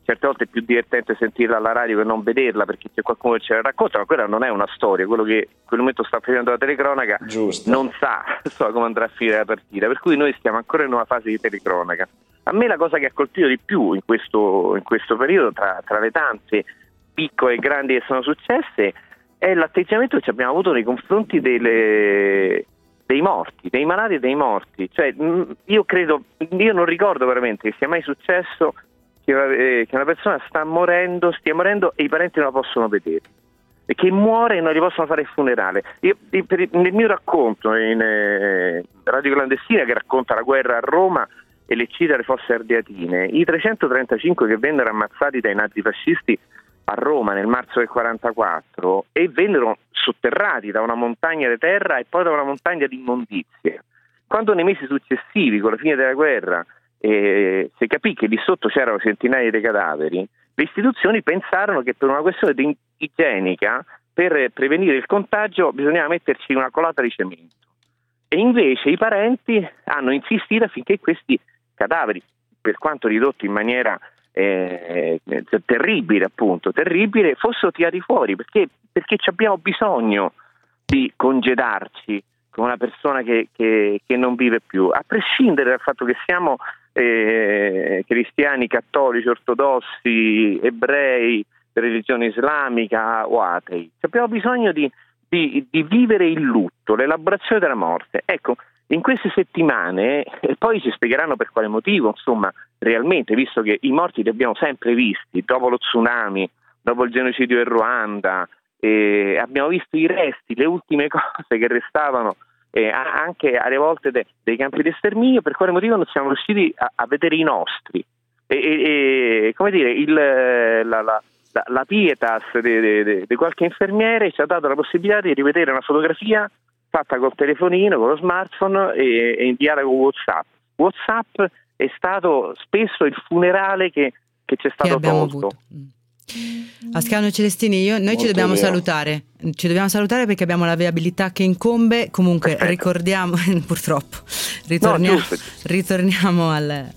certe volte è più divertente sentirla alla radio che non vederla, perché c'è qualcuno che ce la racconta, ma quella non è una storia, quello che in quel momento sta facendo la telecronaca Giusto. non sa so, come andrà a finire la partita, per cui noi stiamo ancora in una fase di telecronaca. A me la cosa che ha colpito di più in questo, in questo periodo, tra, tra le tante piccole e grandi che sono successe, è l'atteggiamento che abbiamo avuto nei confronti delle, dei morti, dei malati e dei morti. Cioè, io credo, io non ricordo veramente che sia mai successo che una, eh, che una persona sta morendo, stia morendo e i parenti non la possono vedere, e che muore e non gli possono fare il funerale. Io, per, nel mio racconto in eh, Radio Clandestina, che racconta la guerra a Roma e le cita le fosse ardeatine, i trecentotrentacinque che vennero ammazzati dai nazifascisti a Roma nel marzo del quarantaquattro e vennero sotterrati da una montagna di terra e poi da una montagna di immondizie. Quando nei mesi successivi, con la fine della guerra, eh, si capì che lì sotto c'erano centinaia di cadaveri, le istituzioni pensarono che per una questione di igienica, per prevenire il contagio, bisognava metterci una colata di cemento. E invece i parenti hanno insistito affinché questi cadaveri, per quanto ridotti in maniera Eh, terribile, appunto, terribile, fossero tirati fuori, perché, perché abbiamo bisogno di congedarci con una persona che, che, che non vive più, a prescindere dal fatto che siamo eh, cristiani, cattolici, ortodossi, ebrei, religione islamica o atei. Abbiamo bisogno di, di, di vivere il lutto, l'elaborazione della morte. Ecco, in queste settimane, e poi ci spiegheranno per quale motivo, insomma, realmente, visto che i morti li abbiamo sempre visti, dopo lo tsunami, dopo il genocidio in Ruanda, eh, abbiamo visto i resti, le ultime cose che restavano eh, anche alle volte de, dei campi di sterminio, per quale motivo non siamo riusciti a, a vedere i nostri. E, e, e come dire, il, la, la, la, la pietas di qualche infermiere ci ha dato la possibilità di rivedere una fotografia fatta col telefonino, con lo smartphone e, e inviata con WhatsApp. WhatsApp è stato spesso il funerale che, che ci è stato che abbiamo tolto. Avuto. Ascanio Celestini, io, noi Molto ci dobbiamo vero. salutare, ci dobbiamo salutare perché abbiamo la viabilità che incombe. Comunque Perfetto. ricordiamo, purtroppo, ritorniamo, No, giusto. ritorniamo al,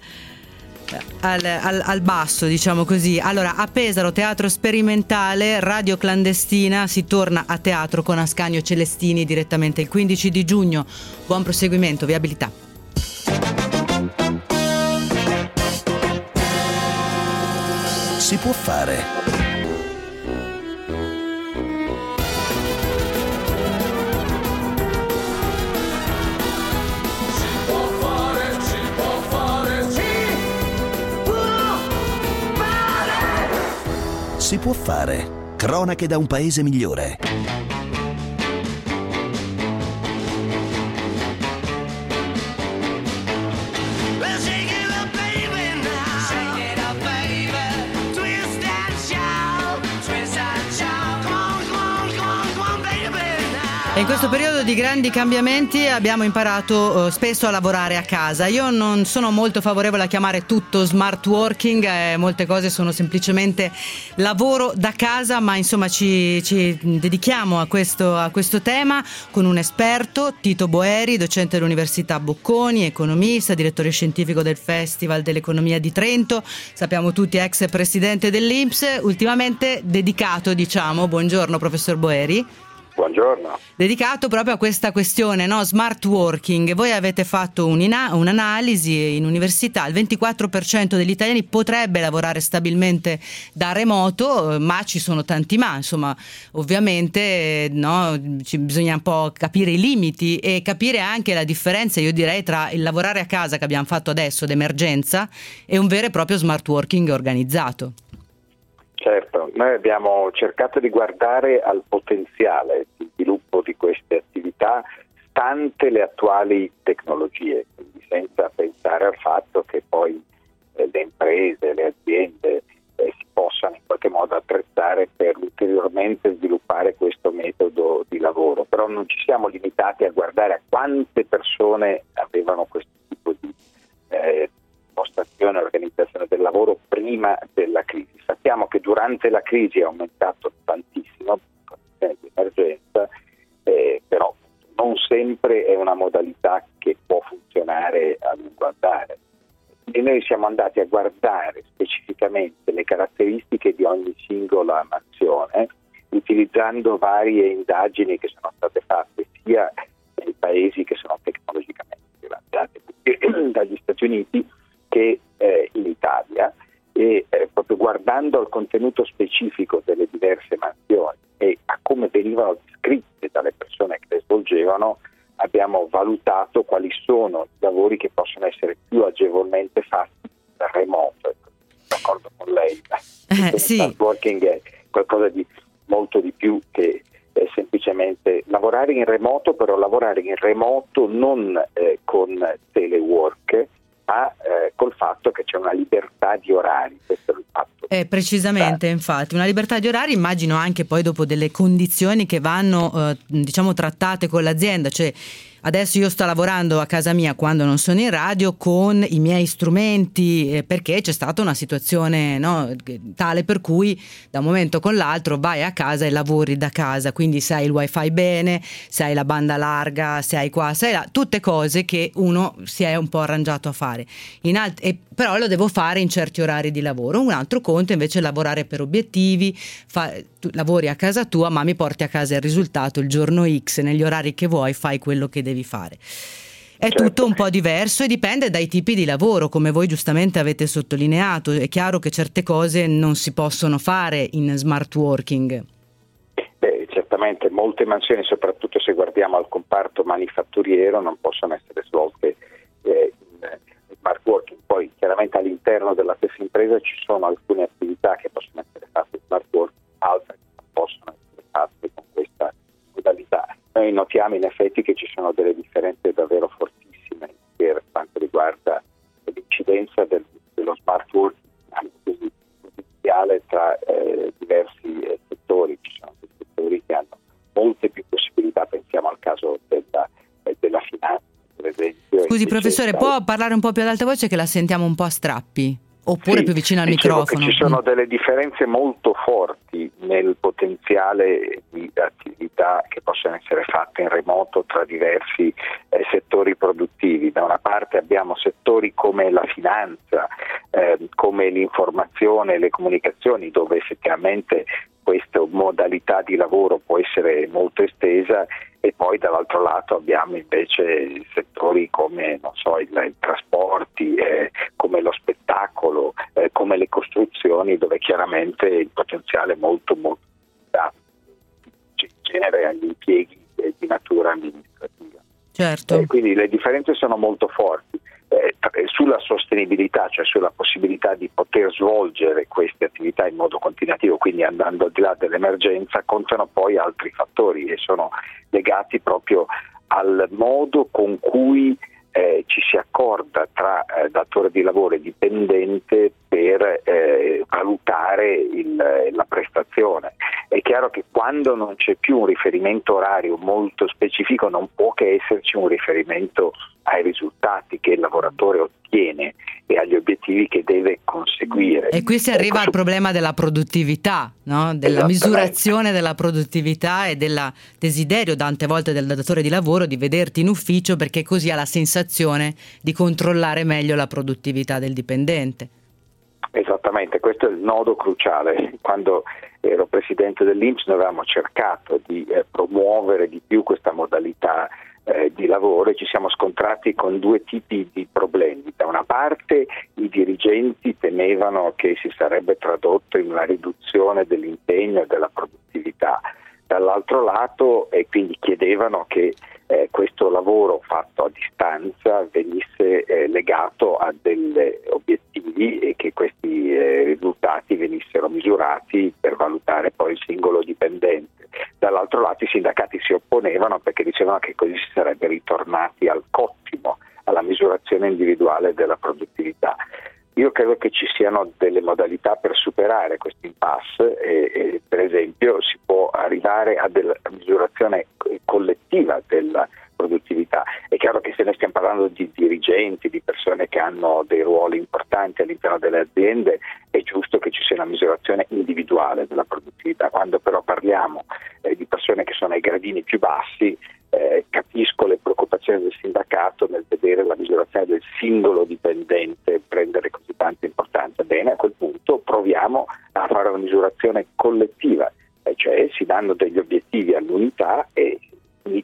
al, al, al basso, diciamo così. Allora, a Pesaro, teatro sperimentale, Radio Clandestina, si torna a teatro con Ascanio Celestini direttamente il quindici di giugno. Buon proseguimento, viabilità. Si può fare. Si può fare. Cronache da un paese migliore. E in questo periodo di grandi cambiamenti abbiamo imparato eh, spesso a lavorare a casa. Io non sono molto favorevole a chiamare tutto smart working, eh, molte cose sono semplicemente lavoro da casa, ma insomma ci, ci dedichiamo a questo, a questo tema con un esperto, Tito Boeri, docente dell'Università Bocconi, economista, direttore scientifico del Festival dell'Economia di Trento, sappiamo tutti ex presidente dell'I N P S, ultimamente dedicato, diciamo, buongiorno professor Boeri. Buongiorno. Dedicato proprio a questa questione, no? Smart working. Voi avete fatto un'ina- un'analisi in università, il ventiquattro per cento degli italiani potrebbe lavorare stabilmente da remoto, ma ci sono tanti ma, insomma, ovviamente no, ci bisogna un po' capire i limiti e capire anche la differenza, io direi, tra il lavorare a casa che abbiamo fatto adesso d'emergenza e un vero e proprio smart working organizzato. Certo, noi abbiamo cercato di guardare al potenziale di sviluppo di queste attività stante le attuali tecnologie, quindi senza pensare al fatto che poi eh, le imprese, le aziende eh, si possano in qualche modo attrezzare per ulteriormente sviluppare questo metodo di lavoro. Però non ci siamo limitati a guardare a quante persone avevano questo tipo di eh, impostazione e organizzazione del lavoro prima della crisi. Sappiamo che durante la crisi è aumentato tantissimo, in di emergenza, eh, però non sempre è una modalità che può funzionare a lungo andare. E noi siamo andati a guardare specificamente le caratteristiche di ogni singola nazione, utilizzando varie indagini che sono state fatte sia nei paesi che sono tecnologicamente più avanzati dagli Stati Uniti che eh, in Italia, e eh, proprio guardando al contenuto specifico delle diverse mansioni e a come venivano descritte dalle persone che le svolgevano, abbiamo valutato quali sono i lavori che possono essere più agevolmente fatti da remoto. D'accordo con lei, eh, il sì. smart working è qualcosa di molto di più che eh, semplicemente lavorare in remoto, però lavorare in remoto non eh, con telework, ma eh, col fatto che c'è una libertà di orari. Questo è il fatto. Eh, precisamente, eh. infatti, una libertà di orari, immagino anche poi dopo delle condizioni che vanno eh, diciamo trattate con l'azienda, cioè adesso io sto lavorando a casa mia quando non sono in radio con i miei strumenti, eh, perché c'è stata una situazione, no, tale per cui da un momento con l'altro vai a casa e lavori da casa, quindi se hai il wifi bene, se hai la banda larga, se hai qua, se hai là, tutte cose che uno si è un po' arrangiato a fare. In alt- e, però lo devo fare in certi orari di lavoro. Un altro conto invece è lavorare per obiettivi, fa- tu lavori a casa tua ma mi porti a casa il risultato il giorno X, negli orari che vuoi fai quello che devi fare. È certo. Tutto un po' diverso e dipende dai tipi di lavoro, come voi giustamente avete sottolineato. È chiaro che certe cose non si possono fare in smart working. Beh, certamente molte mansioni, soprattutto se guardiamo al comparto manifatturiero, non possono essere svolte eh, in smart working. Poi chiaramente all'interno della stessa impresa ci sono alcune attività che possono essere fatte in smart working, altre che non possono essere fatte con questa modalità. Noi notiamo in effetti che ci sono delle differenze davvero fortissime per quanto riguarda l'incidenza del, dello smart working così potenziale tra eh, diversi eh, settori. Ci sono dei settori che hanno molte più possibilità, pensiamo al caso della, eh, della finanza per esempio. Scusi professore, caso... può parlare un po' più ad alta voce che la sentiamo un po' a strappi? Oppure sì, più vicino al dicevo microfono. Che ci sono delle differenze molto forti nel potenziale di attività che possono essere fatte in remoto tra diversi eh, settori produttivi. Da una parte abbiamo settori come la finanza, eh, come l'informazione e le comunicazioni, dove effettivamente questa modalità di lavoro può essere molto estesa, e poi dall'altro lato abbiamo invece settori come non so, il, i trasporti, eh, come lo spettacolo, eh, come le costruzioni, dove chiaramente il potenziale è molto molto da genere agli impieghi eh, di natura amministrativa. Certo. Eh, quindi le differenze sono molto forti. Eh, sulla sostenibilità, cioè sulla possibilità di poter svolgere queste attività in modo continuativo, quindi andando al di là dell'emergenza, contano poi altri fattori e sono legati proprio al modo con cui eh, ci si accorda tra eh, datore di lavoro e dipendente per eh, valutare il, la prestazione. È chiaro che quando non c'è più un riferimento orario molto specifico non può che esserci un riferimento ai risultati che il lavoratore ottiene e agli obiettivi che deve conseguire. E qui si arriva ecco, al problema della produttività, no? Della misurazione della produttività e del desiderio tante volte del datore di lavoro di vederti in ufficio, perché così ha la sensazione di controllare meglio la produttività del dipendente. Esattamente, questo è il nodo cruciale. Quando ero presidente dell'I N P S noi avevamo cercato di eh, promuovere di più questa modalità eh, di lavoro e ci siamo scontrati con due tipi di problemi. Da una parte i dirigenti temevano che si sarebbe tradotto in una riduzione dell'impegno e della produttività, dall'altro lato e quindi chiedevano che eh, questo lavoro fatto a distanza venisse eh, legato a degli obiettivi e che questi eh, risultati venissero misurati per valutare poi il singolo dipendente. Dall'altro lato i sindacati si opponevano perché dicevano che così si sarebbe ritornati al cottimo, alla misurazione individuale della produttività. Io credo che ci siano delle modalità per superare questo impasse e, e per esempio si può arrivare a della misurazione collettiva della produttività. È chiaro che se noi stiamo parlando di dirigenti, di persone che hanno dei ruoli importanti all'interno delle aziende, è giusto che ci sia una misurazione individuale della produttività. Quando però parliamo eh, di persone che sono ai gradini più bassi, eh, capisco le preoccupazioni del sindacato nel vedere la misurazione del singolo dipendente prendere così tanta importanza. Bene, a quel punto proviamo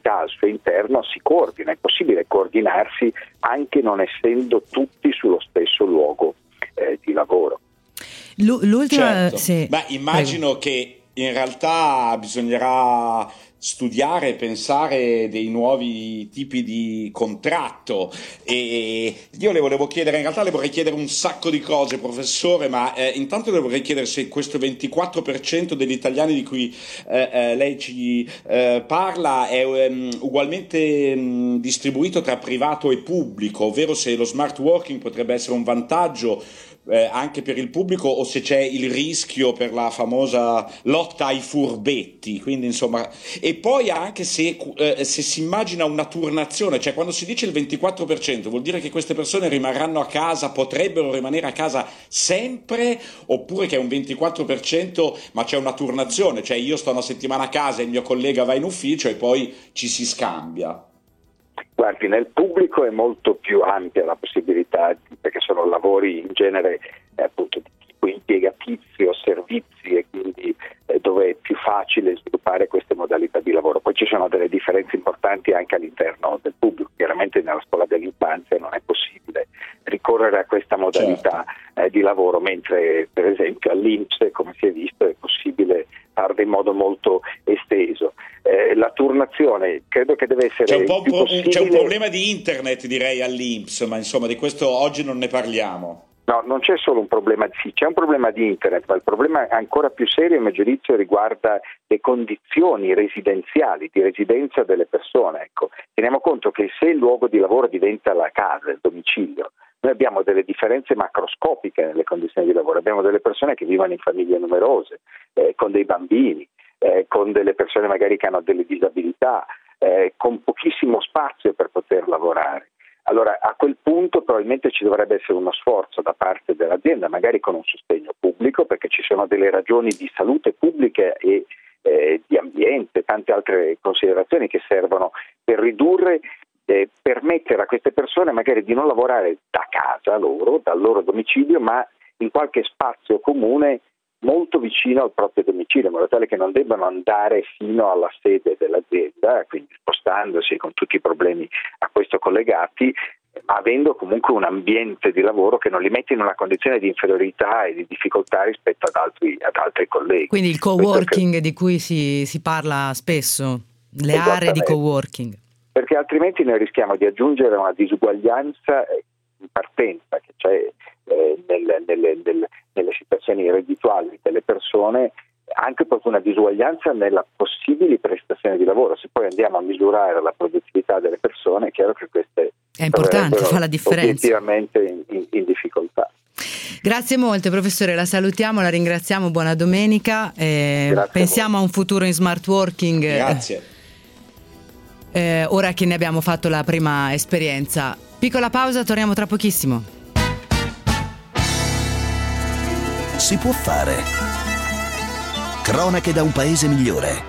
attività al suo interno si coordina. È possibile coordinarsi anche non essendo tutti sullo stesso luogo eh, di lavoro. L- l'ultima, certo. sì. Beh, immagino Prego. che in realtà bisognerà studiare e pensare dei nuovi tipi di contratto, e io le volevo chiedere, in realtà le vorrei chiedere un sacco di cose, professore, ma eh, intanto le vorrei chiedere se questo ventiquattro per cento degli italiani di cui eh, eh, lei ci eh, parla è um, ugualmente um, distribuito tra privato e pubblico, ovvero se lo smart working potrebbe essere un vantaggio Eh, anche per il pubblico, o se c'è il rischio per la famosa lotta ai furbetti, quindi insomma, e poi anche se, eh, se si immagina una turnazione, cioè quando si dice il ventiquattro per cento vuol dire che queste persone rimarranno a casa, potrebbero rimanere a casa sempre, oppure che è un ventiquattro per cento ma c'è una turnazione, cioè io sto una settimana a casa e il mio collega va in ufficio e poi ci si scambia. Guardi, nel pubblico è molto più ampia la possibilità, perché sono lavori in genere eh, appunto di tipo impiegatizio, servizi, e quindi eh, dove è più facile sviluppare queste modalità di lavoro. Poi ci sono delle differenze importanti anche all'interno del pubblico. Chiaramente nella scuola dell'infanzia non è possibile ricorrere a questa modalità certo. eh, di lavoro, mentre per esempio all'I N P S, come si è visto, è possibile farlo in modo molto esteso. Eh, la turnazione credo che deve essere c'è un, po più un, possibile... c'è un problema di internet, direi, all'I N P S, ma insomma di questo oggi non ne parliamo. No, non c'è solo un problema, sì, c'è un problema di internet, ma il problema ancora più serio, a mio giudizio, riguarda le condizioni residenziali, di residenza delle persone. Ecco, teniamo conto che se il luogo di lavoro diventa la casa, il domicilio, noi abbiamo delle differenze macroscopiche nelle condizioni di lavoro. Abbiamo delle persone che vivono in famiglie numerose, eh, con dei bambini, eh, con delle persone magari che hanno delle disabilità, eh, con pochissimo spazio per poter lavorare. Allora, a quel punto probabilmente ci dovrebbe essere uno sforzo da parte dell'azienda, magari con un sostegno pubblico, perché ci sono delle ragioni di salute pubblica e eh, di ambiente, tante altre considerazioni che servono per ridurre, eh, permettere a queste persone magari di non lavorare da casa loro, dal loro domicilio, ma in qualche spazio comune molto vicino al proprio domicilio, in modo tale che non debbano andare fino alla sede dell'azienda, quindi spostandosi con tutti i problemi a questo collegati, ma avendo comunque un ambiente di lavoro che non li mette in una condizione di inferiorità e di difficoltà rispetto ad altri, ad altri colleghi. Quindi il co-working che... di cui si, si parla spesso, le aree di co-working. Perché altrimenti noi rischiamo di aggiungere una disuguaglianza in partenza che c'è eh, nelle, nelle, nelle, nelle situazioni reddituali delle persone, anche proprio una disuguaglianza nella possibili prestazioni di lavoro. Se poi andiamo a misurare la produttività delle persone, è chiaro che queste è importante, fa la differenza, obiettivamente in, in, in difficoltà. Grazie molte professore, la salutiamo, la ringraziamo, buona domenica, eh, pensiamo a, a un futuro in smart working. Grazie. Eh, ora che ne abbiamo fatto la prima esperienza. Piccola pausa, torniamo tra pochissimo. Si può fare. Cronache da un paese migliore.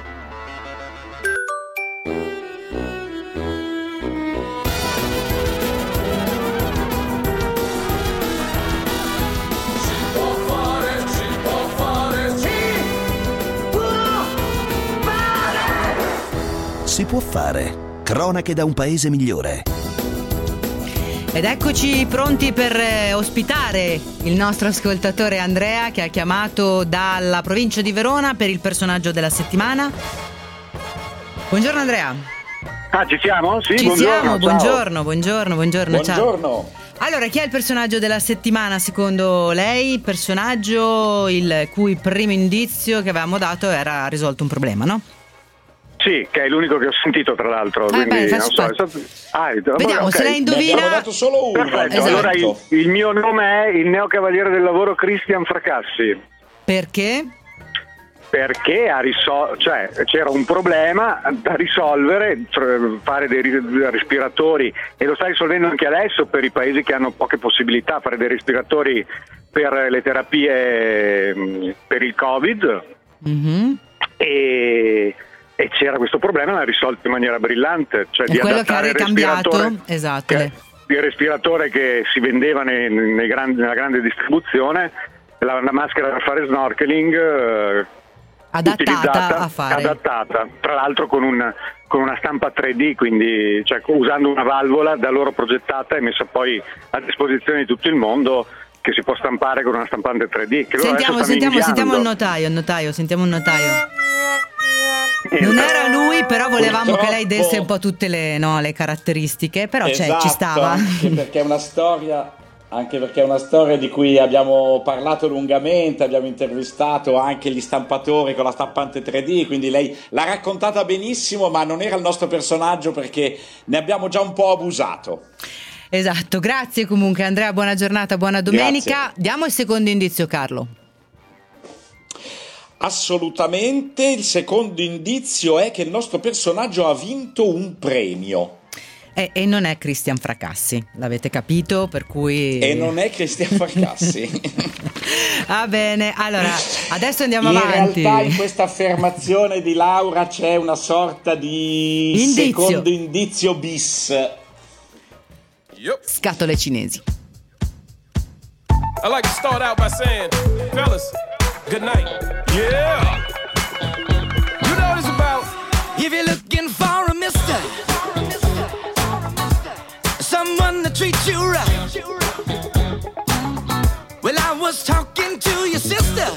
Si può fare. Cronache da un paese migliore. Ed eccoci pronti per eh, ospitare il nostro ascoltatore Andrea, che ha chiamato dalla provincia di Verona per il personaggio della settimana. Buongiorno Andrea. Ah, ci siamo? Sì, ci buongiorno, siamo, buongiorno, buongiorno, buongiorno, ciao. Buongiorno. Allora, chi è il personaggio della settimana secondo lei? Personaggio il cui primo indizio che avevamo dato era risolto un problema, no? Sì, che è l'unico che ho sentito tra l'altro. Ah, quindi, beh, non so, è stato... ah, vediamo okay. se la indovina. Ne abbiamo dato solo uno. Perfetto, esatto. Allora il, il mio nome è il neocavaliere del lavoro Cristian Fracassi. Perché? Perché ha risol- cioè, c'era un problema da risolvere, fare dei respiratori, e lo sta risolvendo anche adesso per i paesi che hanno poche possibilità, fare dei respiratori per le terapie per il Covid. Mm-hmm. E E c'era questo problema, l'ha risolto in maniera brillante, cioè è di quello che ha adattare il ricambiato, respiratore, esatto, che, il respiratore che si vendeva nei, nei grandi, nella grande distribuzione, la, la maschera per fare snorkeling, eh, adattata utilizzata, a fare. adattata, tra l'altro con un con una stampa tre D, quindi cioè, usando una valvola da loro progettata e messa poi a disposizione di tutto il mondo, che si può stampare con una stampante tre D. Che loro Sentiamo, adesso sentiamo, stanno sentiamo il inviando. notaio, il notaio, sentiamo il notaio. Non era lui, però volevamo Purtroppo- che lei desse un po' tutte le, no, le caratteristiche, però cioè, Esatto, ci stava. anche perché è una storia anche perché è una storia di cui abbiamo parlato lungamente, abbiamo intervistato anche gli stampatori con la stampante tre D, quindi lei l'ha raccontata benissimo, ma non era il nostro personaggio perché ne abbiamo già un po' abusato. Esatto, grazie comunque Andrea, buona giornata, buona domenica. Grazie. Diamo il secondo indizio, Carlo. Assolutamente, il secondo indizio è che il nostro personaggio ha vinto un premio. E, e non è Cristian Fracassi, l'avete capito, per cui... E non è Cristian Fracassi. Va bene, allora, adesso andiamo in avanti. In realtà in questa affermazione di Laura c'è una sorta di Indizio. secondo indizio bis. Scatole cinesi. I like to start out by saying, fellas, good night. Yeah. You know what it's about. If you're looking for a mister, someone to treat you right. Well, I was talking to your sister,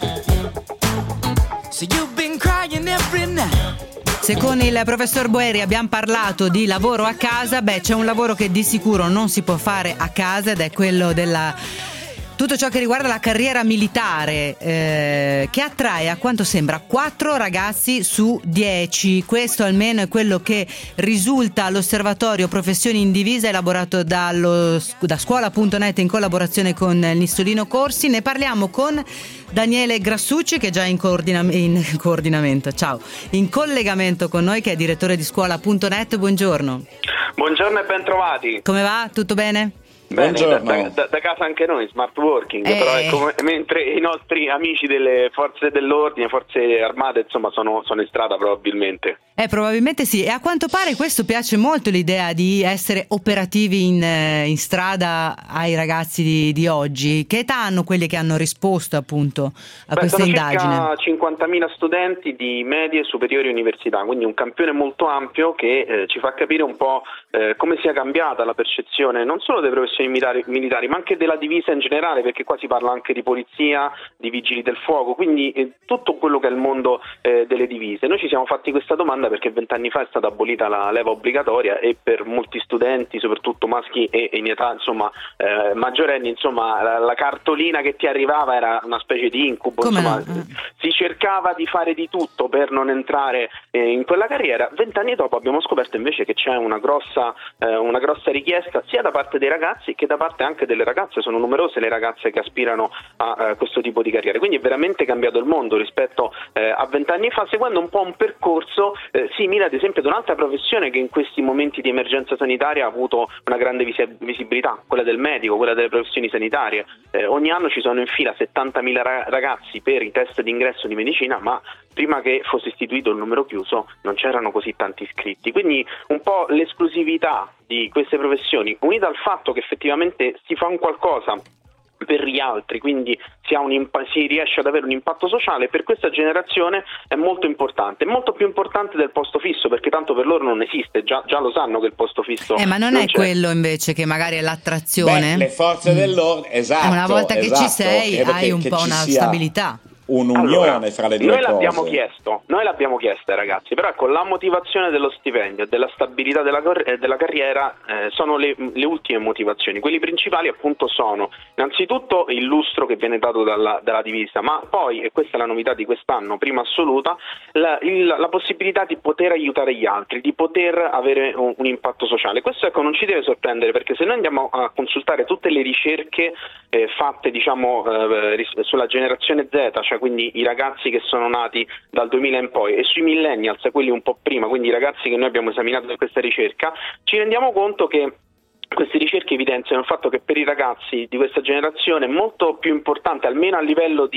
so you've been crying every night. Se con il professor Boeri abbiamo parlato di lavoro a casa, beh, c'è un lavoro che di sicuro non si può fare a casa ed è quello della... tutto ciò che riguarda la carriera militare, eh, che attrae, a quanto sembra, quattro ragazzi su dieci. Questo almeno è quello che risulta all'osservatorio Professioni in Divisa elaborato dallo, da scuola punto net in collaborazione con il Nissolino Corsi. Ne parliamo con Daniele Grassucci, che è già in, coordinam- in coordinamento, ciao, in collegamento con noi, che è direttore di scuola punto net. Buongiorno. Buongiorno e ben trovati. Come va? Tutto bene? Bene, da, da, da casa anche noi, smart working, Eh. però ecco, mentre i nostri amici delle forze dell'ordine, forze armate, insomma, sono, sono in strada probabilmente. Eh, probabilmente sì, e a quanto pare questo piace molto, l'idea di essere operativi in, eh, in strada ai ragazzi di, di oggi. Che età hanno quelli che hanno risposto appunto a Beh, questa sono indagine? circa cinquantamila studenti di medie e superiori università, quindi un campione molto ampio che eh, ci fa capire un po' eh, come sia cambiata la percezione non solo dei professioni militari, militari, ma anche della divisa in generale, perché qua si parla anche di polizia, di vigili del fuoco, quindi eh, tutto quello che è il mondo eh, delle divise. Noi ci siamo fatti questa domanda perché vent'anni fa è stata abolita la leva obbligatoria e per molti studenti, soprattutto maschi e, e in età insomma eh, maggiorenni, insomma la, la cartolina che ti arrivava era una specie di incubo. Come insomma, no? si cercava di fare di tutto per non entrare eh, in quella carriera. Vent'anni dopo abbiamo scoperto invece che c'è una grossa, eh, una grossa richiesta sia da parte dei ragazzi che da parte anche delle ragazze. Sono numerose le ragazze che aspirano a, a questo tipo di carriere, quindi è veramente cambiato il mondo rispetto eh, a vent'anni fa, seguendo un po' un percorso eh, simile ad esempio ad un'altra professione che in questi momenti di emergenza sanitaria ha avuto una grande visi- visibilità, quella del medico, quella delle professioni sanitarie. Eh, ogni anno ci sono in fila settantamila ra- ragazzi per i test d'ingresso di medicina, ma prima che fosse istituito il numero chiuso non c'erano così tanti iscritti, quindi un po' l'esclusività di queste professioni unita al fatto che effettivamente si fa un qualcosa per gli altri, quindi si, ha un impa- si riesce ad avere un impatto sociale, per questa generazione è molto importante, molto più importante del posto fisso, perché tanto per loro non esiste, già, già lo sanno che il posto fisso Eh, ma non, non è c'è. quello invece che magari è l'attrazione? Beh, le forze dell'ordine, esatto. Una volta che esatto, ci sei credo hai che- un che po' ci una sia stabilità. un'unione Allora, fra le due noi cose. l'abbiamo chiesto, noi l'abbiamo chiesto ai ragazzi, però ecco, la motivazione dello stipendio e della stabilità della, cor- eh, della carriera eh, sono le, le ultime motivazioni. Quelli principali appunto sono innanzitutto il lustro che viene dato dalla, dalla divisa, ma poi, e questa è la novità di quest'anno, prima assoluta, la, il, la possibilità di poter aiutare gli altri, di poter avere un, un impatto sociale. Questo ecco non ci deve sorprendere, perché se noi andiamo a consultare tutte le ricerche eh, fatte diciamo eh, ris- sulla generazione Z, cioè quindi i ragazzi che sono nati dal duemila in poi, e sui millennials, quelli un po' prima, quindi i ragazzi che noi abbiamo esaminato in questa ricerca, ci rendiamo conto che queste ricerche evidenziano il fatto che per i ragazzi di questa generazione è molto più importante, almeno a livello di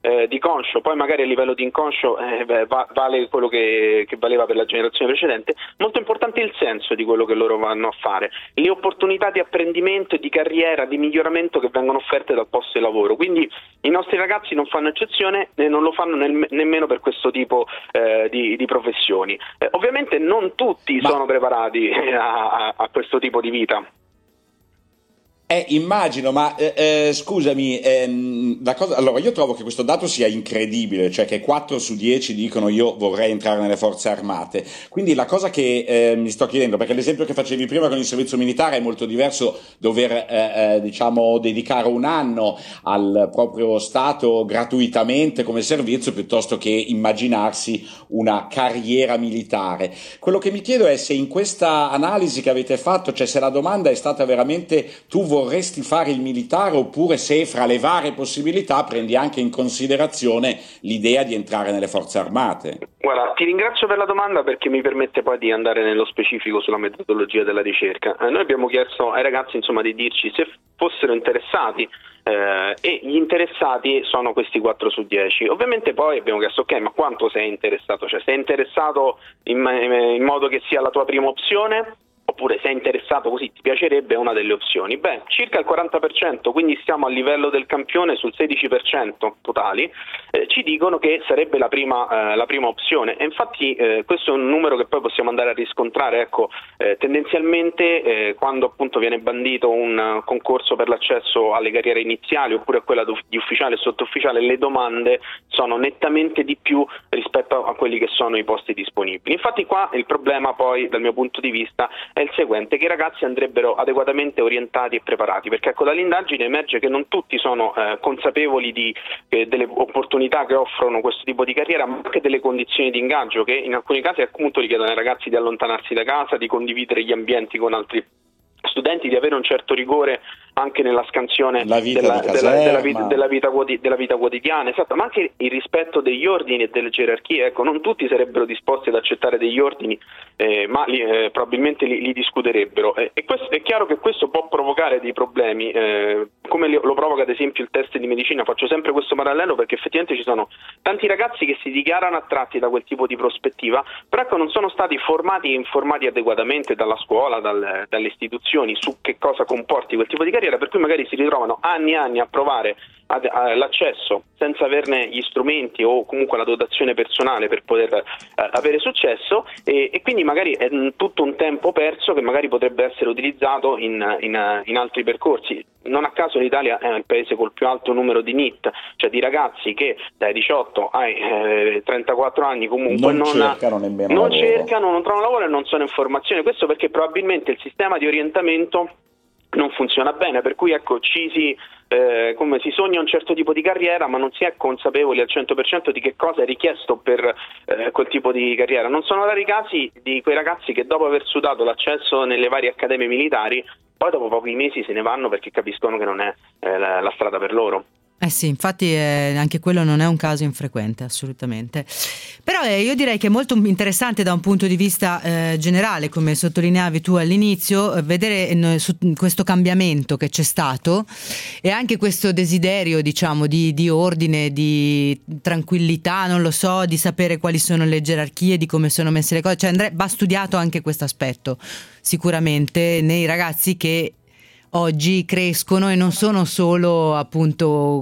eh, di conscio, poi magari a livello di inconscio eh, beh, va, vale quello che, che valeva per la generazione precedente. Molto importante il senso di quello che loro vanno a fare, le opportunità di apprendimento e di carriera, di miglioramento che vengono offerte dal posto di lavoro. Quindi i nostri ragazzi non fanno eccezione e non lo fanno nel, nemmeno per questo tipo eh, di, di professioni. Eh, ovviamente non tutti Ma... sono preparati a, a, a questo tipo di vita. Eh, immagino, ma eh, eh, scusami, ehm, la cosa, allora io trovo che questo dato sia incredibile, cioè che quattro su dieci dicono io vorrei entrare nelle forze armate. Quindi la cosa che eh, mi sto chiedendo, perché l'esempio che facevi prima con il servizio militare è molto diverso, dover eh, eh, diciamo dedicare un anno al proprio Stato gratuitamente come servizio, piuttosto che immaginarsi una carriera militare. Quello che mi chiedo è se in questa analisi che avete fatto, cioè se la domanda è stata veramente tu vorresti fare il militare, oppure se fra le varie possibilità prendi anche in considerazione l'idea di entrare nelle forze armate. Guarda, ti ringrazio per la domanda perché mi permette poi di andare nello specifico sulla metodologia della ricerca. Eh, noi abbiamo chiesto ai ragazzi insomma di dirci se fossero interessati eh, e gli interessati sono questi quattro su dieci. Ovviamente poi abbiamo chiesto ok, ma quanto sei interessato? Cioè sei interessato in, in modo che sia la tua prima opzione? Oppure sei interessato così, ti piacerebbe, è una delle opzioni. Beh, circa il quaranta per cento, quindi stiamo a livello del campione sul sedici per cento totali, eh, ci dicono che sarebbe la prima, eh, la prima opzione. E infatti eh, questo è un numero che poi possiamo andare a riscontrare, ecco, eh, tendenzialmente eh, quando appunto viene bandito un uh, concorso per l'accesso alle carriere iniziali oppure a quella di ufficiale e sottufficiale, le domande sono nettamente di più rispetto a quelli che sono i posti disponibili. Infatti qua il problema poi, dal mio punto di vista, è il seguente, che i ragazzi andrebbero adeguatamente orientati e preparati, perché ecco dall'indagine emerge che non tutti sono eh, consapevoli di, eh, delle opportunità che offrono questo tipo di carriera, ma anche delle condizioni di ingaggio che in alcuni casi appunto richiedono ai ragazzi di allontanarsi da casa, di condividere gli ambienti con altri studenti, di avere un certo rigore anche nella scansione della, della, della, vita, della, vita quotid- della vita quotidiana, esatto, ma anche il rispetto degli ordini e delle gerarchie. Ecco, non tutti sarebbero disposti ad accettare degli ordini, eh, ma li, eh, probabilmente li, li discuterebbero. Eh, e questo, è chiaro che questo può provocare dei problemi, eh, come lo provoca ad esempio il test di medicina. Faccio sempre questo parallelo perché effettivamente ci sono tanti ragazzi che si dichiarano attratti da quel tipo di prospettiva, però ecco non sono stati formati e informati adeguatamente dalla scuola, dal, dalle istituzioni su che cosa comporti quel tipo di carriera, per cui magari si ritrovano anni e anni a provare ad, a, l'accesso senza averne gli strumenti o comunque la dotazione personale per poter eh, avere successo, e, e quindi magari è un, tutto un tempo perso che magari potrebbe essere utilizzato in, in, in altri percorsi. Non a caso l'Italia è il paese col più alto numero di N I T, cioè di ragazzi che dai diciotto ai eh, trentaquattro anni comunque non, non cercano nemmeno non lavoro. cercano, non trovano lavoro e non sono in formazione. Questo perché probabilmente il sistema di orientamento non funziona bene, per cui ecco ci si eh, come si sogna un certo tipo di carriera, ma non si è consapevoli al cento per cento di che cosa è richiesto per eh, quel tipo di carriera. Non sono rari i casi di quei ragazzi che dopo aver sudato l'accesso nelle varie accademie militari poi dopo pochi mesi se ne vanno perché capiscono che non è eh, la, la strada per loro. Eh sì, infatti eh, anche quello non è un caso infrequente, assolutamente. Però eh, io direi che è molto interessante da un punto di vista eh, generale, come sottolineavi tu all'inizio, eh, vedere eh, su, questo cambiamento che c'è stato e anche questo desiderio, diciamo, di, di ordine, di tranquillità, non lo so, di sapere quali sono le gerarchie, di come sono messe le cose. Cioè andre- va studiato anche questo aspetto, sicuramente, nei ragazzi che oggi crescono e non sono solo appunto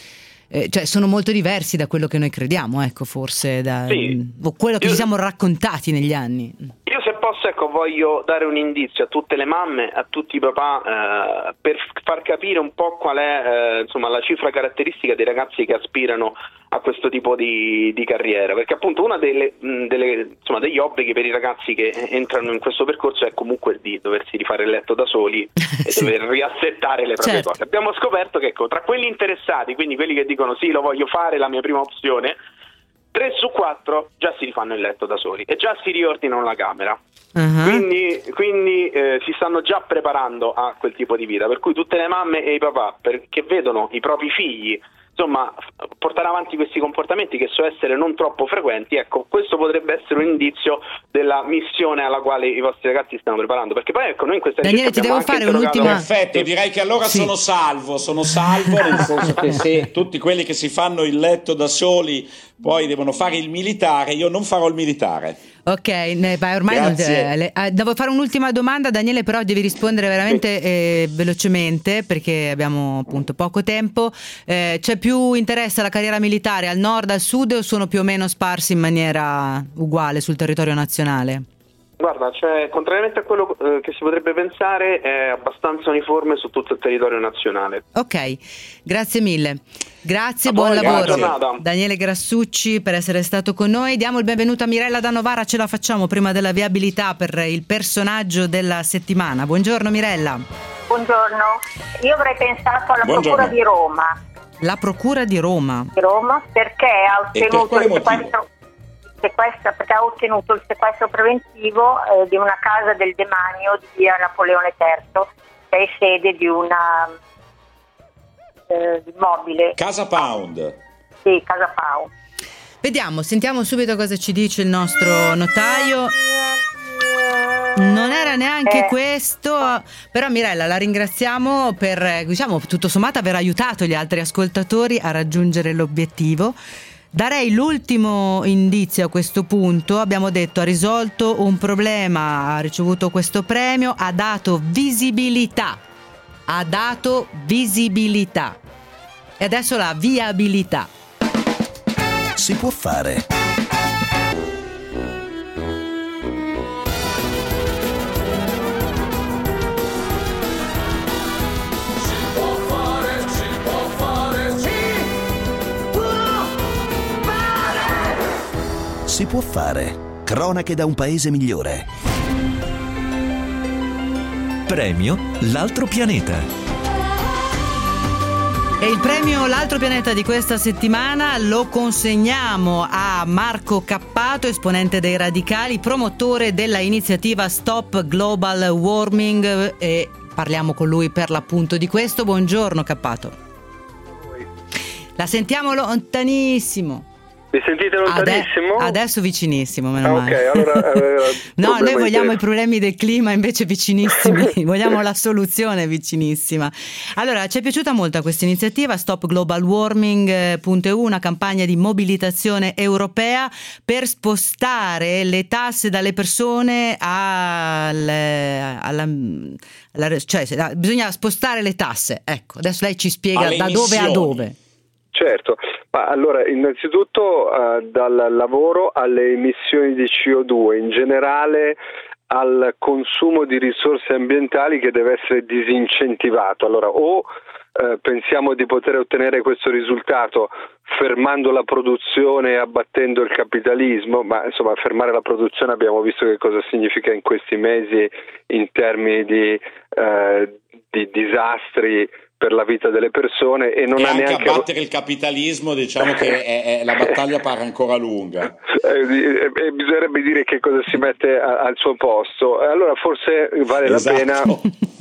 eh, cioè sono molto diversi da quello che noi crediamo, ecco, forse da sì. o quello che Io... ci siamo raccontati negli anni. Io se posso, ecco, voglio dare un indizio a tutte le mamme, a tutti i papà, eh, per far capire un po' qual è eh, insomma la cifra caratteristica dei ragazzi che aspirano a questo tipo di, di carriera, perché appunto una delle, delle insomma degli obblighi per i ragazzi che entrano in questo percorso è comunque di doversi rifare il letto da soli e sì. dover riassettare le proprie certo. cose. Abbiamo scoperto che ecco, tra quelli interessati, quindi quelli che dicono sì, lo voglio fare, la mia prima opzione, tre su quattro già si rifanno il letto da soli e già si riordinano la camera. Uh-huh. Quindi, quindi eh, si stanno già preparando a quel tipo di vita, per cui tutte le mamme e i papà, perché vedono i propri figli insomma portare avanti questi comportamenti che so essere non troppo frequenti. Ecco, questo potrebbe essere un indizio della missione alla quale i vostri ragazzi stanno preparando, perché poi ecco, noi in questa Daniele, ricerca ti devo abbiamo fare anche un'ultima Perfetto, direi che allora Sì. sono salvo, sono salvo nel senso che se tutti quelli che si fanno il letto da soli poi devono fare il militare, io non farò il militare. Ok, ne- beh, ormai non, Grazie. eh, le- eh, devo fare un'ultima domanda, Daniele, però devi rispondere veramente eh, velocemente perché abbiamo appunto poco tempo. Eh, c'è più interesse alla carriera militare al nord, al sud o sono più o meno sparsi in maniera uguale sul territorio nazionale? Guarda, cioè, contrariamente a quello eh, che si potrebbe pensare, è abbastanza uniforme su tutto il territorio nazionale. Ok, grazie mille. Grazie, A buon voi, buona lavoro. giornata. Daniele Grassucci per essere stato con noi. Diamo il benvenuto a Mirella da Novara, ce la facciamo prima della viabilità per il personaggio della settimana. Buongiorno Mirella. Buongiorno, io avrei pensato alla Buongiorno. Procura di Roma, La Procura di Roma. di Roma perché ha E per ottenuto quale il motivo? sequestro, sequestro- perché ha ottenuto il sequestro preventivo eh, di una casa del demanio di via Napoleone terzo, che è sede di una eh, immobile. Casa Pound. Sì, Casa Pound. Vediamo, sentiamo subito cosa ci dice il nostro notaio. Non era neanche Eh. questo, però Mirella la ringraziamo per, eh, diciamo, tutto sommato aver aiutato gli altri ascoltatori a raggiungere l'obiettivo. Darei l'ultimo indizio a questo punto. Abbiamo detto ha risolto un problema, ha ricevuto questo premio, ha dato visibilità. Ha dato visibilità. E adesso la viabilità. Si può fare. Si può fare. Cronache da un paese migliore. Premio L'altro pianeta. E il premio L'altro pianeta di questa settimana lo consegniamo a Marco Cappato, esponente dei Radicali, promotore della iniziativa Stop Global Warming, e parliamo con lui per l'appunto di questo. Buongiorno Cappato. La sentiamo lontanissimo. Mi sentite lontanissimo? Ade- adesso vicinissimo, meno Ah, male. ok, allora eh, No, noi problema vogliamo in i problemi del clima invece vicinissimi, vogliamo la soluzione vicinissima. Allora, ci è piaciuta molto questa iniziativa Stop Global Warming punto e u, una campagna di mobilitazione europea per spostare le tasse dalle persone al, alla, alla, cioè bisogna spostare le tasse. Ecco, adesso lei ci spiega Alle da dove a emissioni. dove. Certo, ma allora innanzitutto eh, dal lavoro alle emissioni di C O due, in generale al consumo di risorse ambientali che deve essere disincentivato. Allora o eh, pensiamo di poter ottenere questo risultato fermando la produzione e abbattendo il capitalismo, ma insomma fermare la produzione abbiamo visto che cosa significa in questi mesi in termini di, eh, di disastri per la vita delle persone, e non e ha anche neanche abbattere il capitalismo, diciamo che è, è- la battaglia pare ancora lunga. Eh, eh, bisognerebbe dire che cosa si mette a- al suo posto. Allora forse vale Esatto. la pena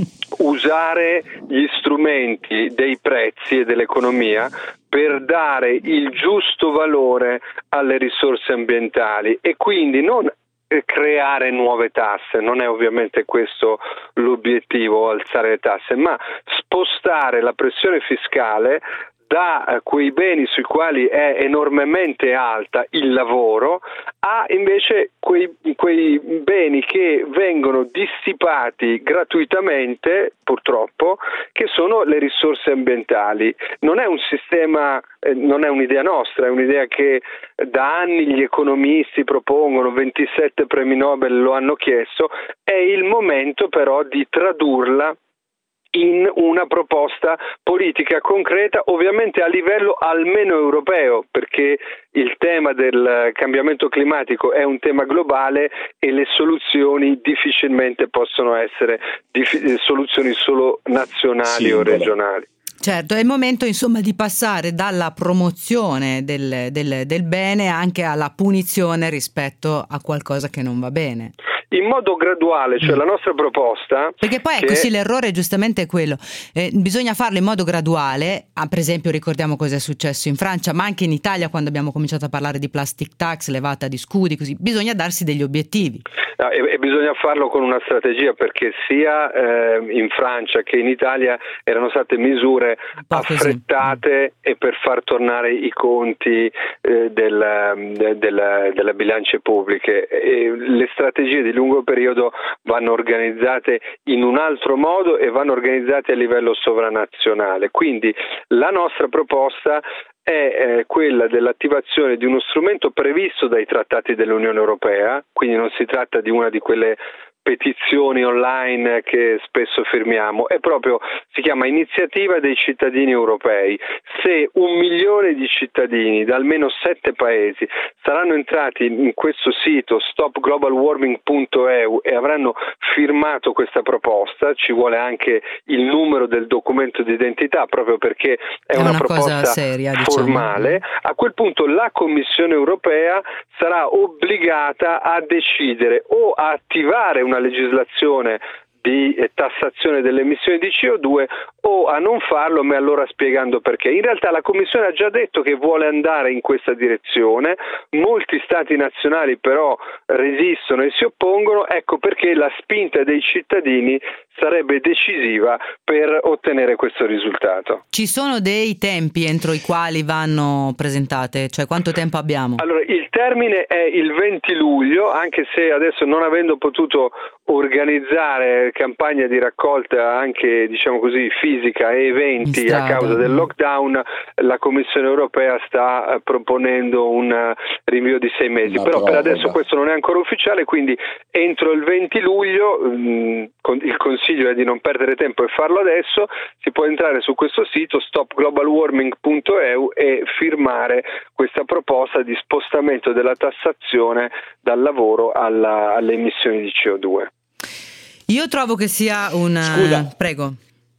usare gli strumenti dei prezzi e dell'economia per dare il giusto valore alle risorse ambientali, e quindi non eh, creare nuove tasse. Non è ovviamente questo l'obiettivo, alzare le tasse, ma spostare la pressione fiscale da eh, quei beni sui quali è enormemente alta, il lavoro, a invece quei, quei beni che vengono dissipati gratuitamente, purtroppo, che sono le risorse ambientali. Non è un sistema, eh, non è un'idea nostra, è un'idea che da anni gli economisti propongono, ventisette premi Nobel lo hanno chiesto. È il momento però di tradurla in una proposta politica concreta, ovviamente a livello almeno europeo, perché il tema del cambiamento climatico è un tema globale e le soluzioni difficilmente possono essere dif- soluzioni solo nazionali o regionali. Certo, è il momento insomma di passare dalla promozione del, del, del bene anche alla punizione rispetto a qualcosa che non va bene. in modo graduale, cioè la nostra proposta... Perché poi ecco che... sì, l'errore giustamente è quello, eh, bisogna farlo in modo graduale, ah, per esempio ricordiamo cosa è successo in Francia, ma anche in Italia quando abbiamo cominciato a parlare di plastic tax, levata di scudi, così, bisogna darsi degli obiettivi. No, e, e bisogna farlo con una strategia, perché sia eh, in Francia che in Italia erano state misure affrettate e per far tornare i conti eh, del, del, del, delle bilance pubbliche. E le strategie di lungo periodo vanno organizzate in un altro modo e vanno organizzate a livello sovranazionale. Quindi la nostra proposta è eh, quella dell'attivazione di uno strumento previsto dai trattati dell'Unione Europea, quindi non si tratta di una di quelle petizioni online che spesso firmiamo, è proprio, si chiama Iniziativa dei cittadini europei. Se un milione di cittadini da almeno sette paesi saranno entrati in questo sito stop global warming punto e u e avranno firmato questa proposta, ci vuole anche il numero del documento di identità proprio perché è, è una, una proposta cosa seria, formale, diciamo. A quel punto la Commissione europea sarà obbligata a decidere o a attivare una legislazione di tassazione delle emissioni di C O due o a non farlo, ma allora spiegando perché. In realtà la Commissione ha già detto che vuole andare in questa direzione, molti stati nazionali però resistono e si oppongono, ecco perché la spinta dei cittadini sarebbe decisiva per ottenere questo risultato. Ci sono dei tempi entro i quali vanno presentate? Cioè quanto tempo abbiamo? Allora, il termine è il venti luglio, anche se adesso non avendo potuto organizzare campagna di raccolta anche, diciamo così, fisica e eventi a causa del lockdown, la Commissione europea sta proponendo un rinvio di sei mesi. La Però proroga. per adesso questo non è ancora ufficiale, quindi entro il venti luglio mh, il consiglio è di non perdere tempo e farlo adesso. Si può entrare su questo sito stop global warming punto e u e firmare questa proposta di spostamento della tassazione dal lavoro alla, alle emissioni di C O due. Io trovo che sia una... Scusa. Prego.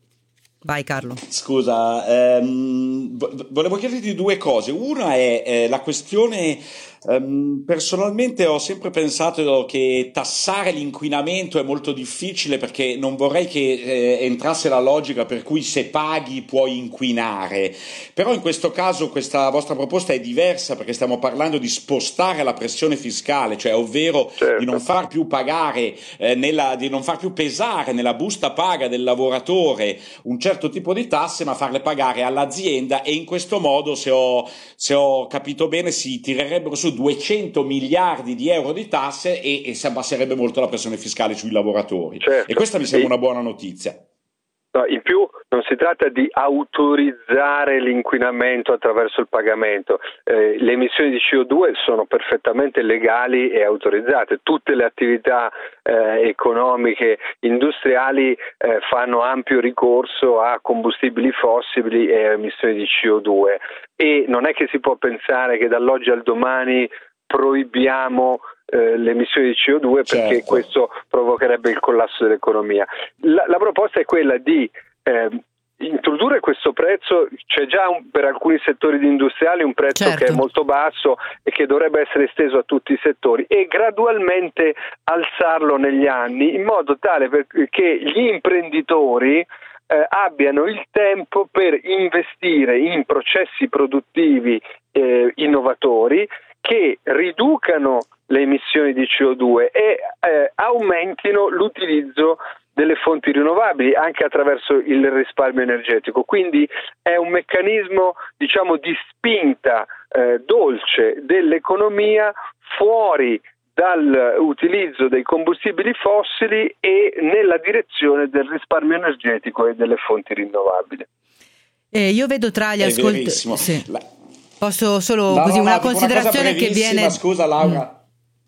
Vai Carlo. Scusa, ehm, vo- volevo chiederti due cose. Una è eh, la questione, ehm, personalmente ho sempre pensato che tassare l'inquinamento è molto difficile perché non vorrei che eh, entrasse la logica per cui se paghi puoi inquinare. Però in questo caso questa vostra proposta è diversa perché stiamo parlando di spostare la pressione fiscale, cioè ovvero certo. di non far più pagare, eh, nella, di non far più pesare nella busta paga del lavoratore un certo tipo di tasse, ma farle pagare all'azienda, e in questo modo, se ho, se ho capito bene, si tirerebbero su duecento miliardi di euro di tasse e, e si abbasserebbe molto la pressione fiscale sui lavoratori. Certo. E questa mi sembra E- una buona notizia. No, in più non si tratta di autorizzare l'inquinamento attraverso il pagamento, eh, le emissioni di C O due sono perfettamente legali e autorizzate, tutte le attività eh, economiche, industriali eh, fanno ampio ricorso a combustibili fossili e emissioni di C O due e non è che si può pensare che dall'oggi al domani proibiamo eh, le emissioni di C O due perché Certo. questo provocherebbe il collasso dell'economia. La, la proposta è quella di eh, introdurre questo prezzo, c'è già un, per alcuni settori industriali un prezzo Certo. che è molto basso e che dovrebbe essere esteso a tutti i settori e gradualmente alzarlo negli anni in modo tale per, che gli imprenditori eh, abbiano il tempo per investire in processi produttivi eh, innovatori che riducano le emissioni di C O due e eh, aumentino l'utilizzo delle fonti rinnovabili anche attraverso il risparmio energetico. Quindi è un meccanismo, diciamo, di spinta eh, dolce dell'economia fuori dall'utilizzo dei combustibili fossili e nella direzione del risparmio energetico e delle fonti rinnovabili. Eh, io vedo tra gli È ascolti... verissimo. Sì. La- Posso solo No, così no, no, una dico considerazione cosa che viene... brevissima, Scusa Laura. Mm.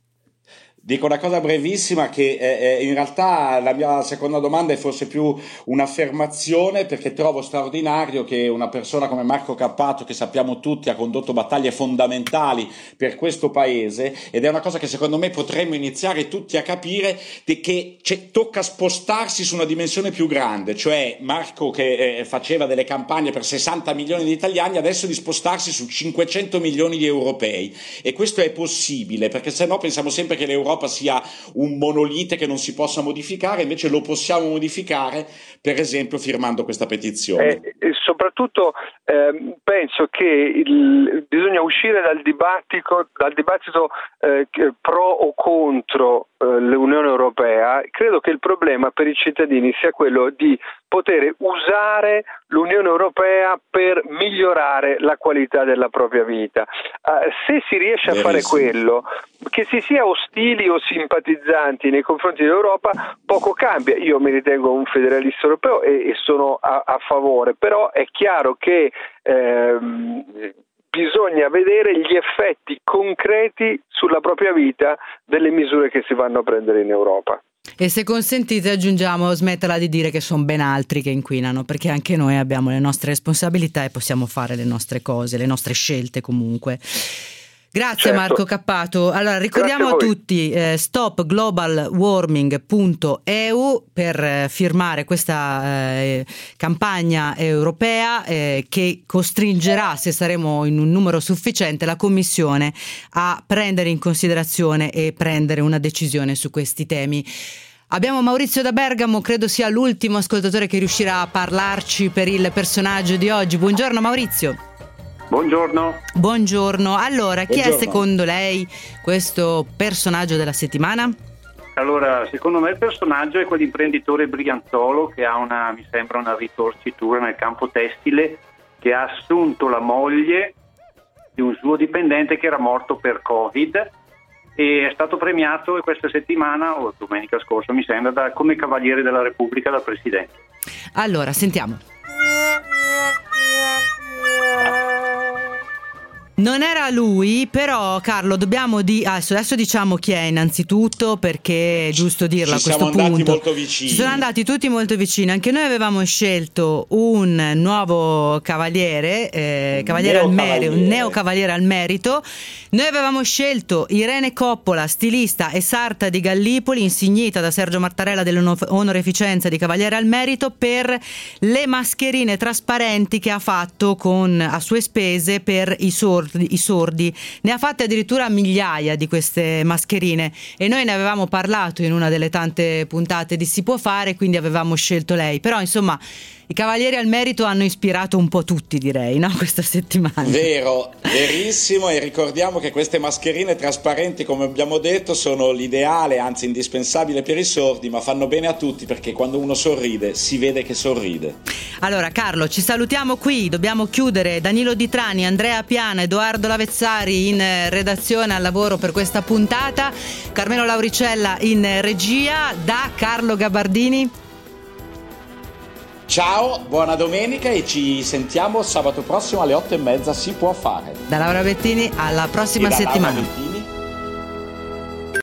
Dico una cosa brevissima che eh, in realtà la mia seconda domanda è forse più un'affermazione, perché trovo straordinario che una persona come Marco Cappato, che sappiamo tutti ha condotto battaglie fondamentali per questo paese, ed è una cosa che secondo me potremmo iniziare tutti a capire, di che c'è, tocca spostarsi su una dimensione più grande, cioè Marco che eh, faceva delle campagne per sessanta milioni di italiani, adesso di spostarsi su cinquecento milioni di europei, e questo è possibile perché se no pensiamo sempre che l'Europa l'Europa sia un monolite che non si possa modificare, invece lo possiamo modificare, per esempio firmando questa petizione. E, e soprattutto eh, penso che il, bisogna uscire dal dibattito, dal dibattito eh, pro o contro eh, l'Unione Europea. Credo che il problema per i cittadini sia quello di poter usare l'Unione Europea per migliorare la qualità della propria vita. Uh, se si riesce a Verissimo. fare quello, che si sia ostili o simpatizzanti nei confronti dell'Europa, poco cambia. Io mi ritengo un federalista europeo e, e sono a, a favore, però è chiaro che ehm, bisogna vedere gli effetti concreti sulla propria vita delle misure che si vanno a prendere in Europa. E se consentite aggiungiamo, smettela di dire che sono ben altri che inquinano, perché anche noi abbiamo le nostre responsabilità e possiamo fare le nostre cose, le nostre scelte comunque. Grazie, certo. Marco Cappato. Allora ricordiamo a, a tutti eh, stop global warming punto e u per eh, firmare questa eh, campagna europea eh, che costringerà, se saremo in un numero sufficiente, la Commissione a prendere in considerazione e prendere una decisione su questi temi. Abbiamo Maurizio da Bergamo, credo sia l'ultimo ascoltatore che riuscirà a parlarci per il personaggio di oggi. Buongiorno Maurizio. Buongiorno. Buongiorno. Allora, chi Buongiorno. è secondo lei questo personaggio della settimana? Allora, secondo me il personaggio è quell'imprenditore briantolo che ha una, mi sembra, una ritorcitura nel campo tessile, che ha assunto la moglie di un suo dipendente che era morto per Covid e è stato premiato questa settimana, o domenica scorsa mi sembra, da, come Cavaliere della Repubblica dal Presidente. Allora, sentiamo. Non era lui, però Carlo dobbiamo di adesso, adesso diciamo chi è innanzitutto, perché è giusto dirlo. Ci a questo siamo andati punto molto vicini. Ci sono andati tutti molto vicini. Anche noi avevamo scelto un nuovo cavaliere, eh, cavaliere al merito, un neo cavaliere al merito. Noi avevamo scelto Irene Coppola, stilista e sarta di Gallipoli, insignita da Sergio Mattarella dell'onoreficenza di cavaliere al merito, per le mascherine trasparenti che ha fatto con a sue spese per i sordi. I sordi ne ha fatte addirittura migliaia di queste mascherine e noi ne avevamo parlato in una delle tante puntate di Si può fare, quindi avevamo scelto lei. Però insomma i cavalieri al merito hanno ispirato un po' tutti, direi, no? Questa settimana. Vero, verissimo, e ricordiamo che queste mascherine trasparenti, come abbiamo detto, sono l'ideale, anzi indispensabile per i sordi, ma fanno bene a tutti perché quando uno sorride si vede che sorride. Allora Carlo, ci salutiamo qui, dobbiamo chiudere. Danilo Di Trani, Andrea Piana, Edoardo Lavezzari in redazione al lavoro per questa puntata, Carmelo Lauricella in regia. Da Carlo Gabardini. Ciao, buona domenica e ci sentiamo sabato prossimo alle otto e mezza. Si può fare. Da Laura Bettini alla prossima E da settimana. Laura Bettini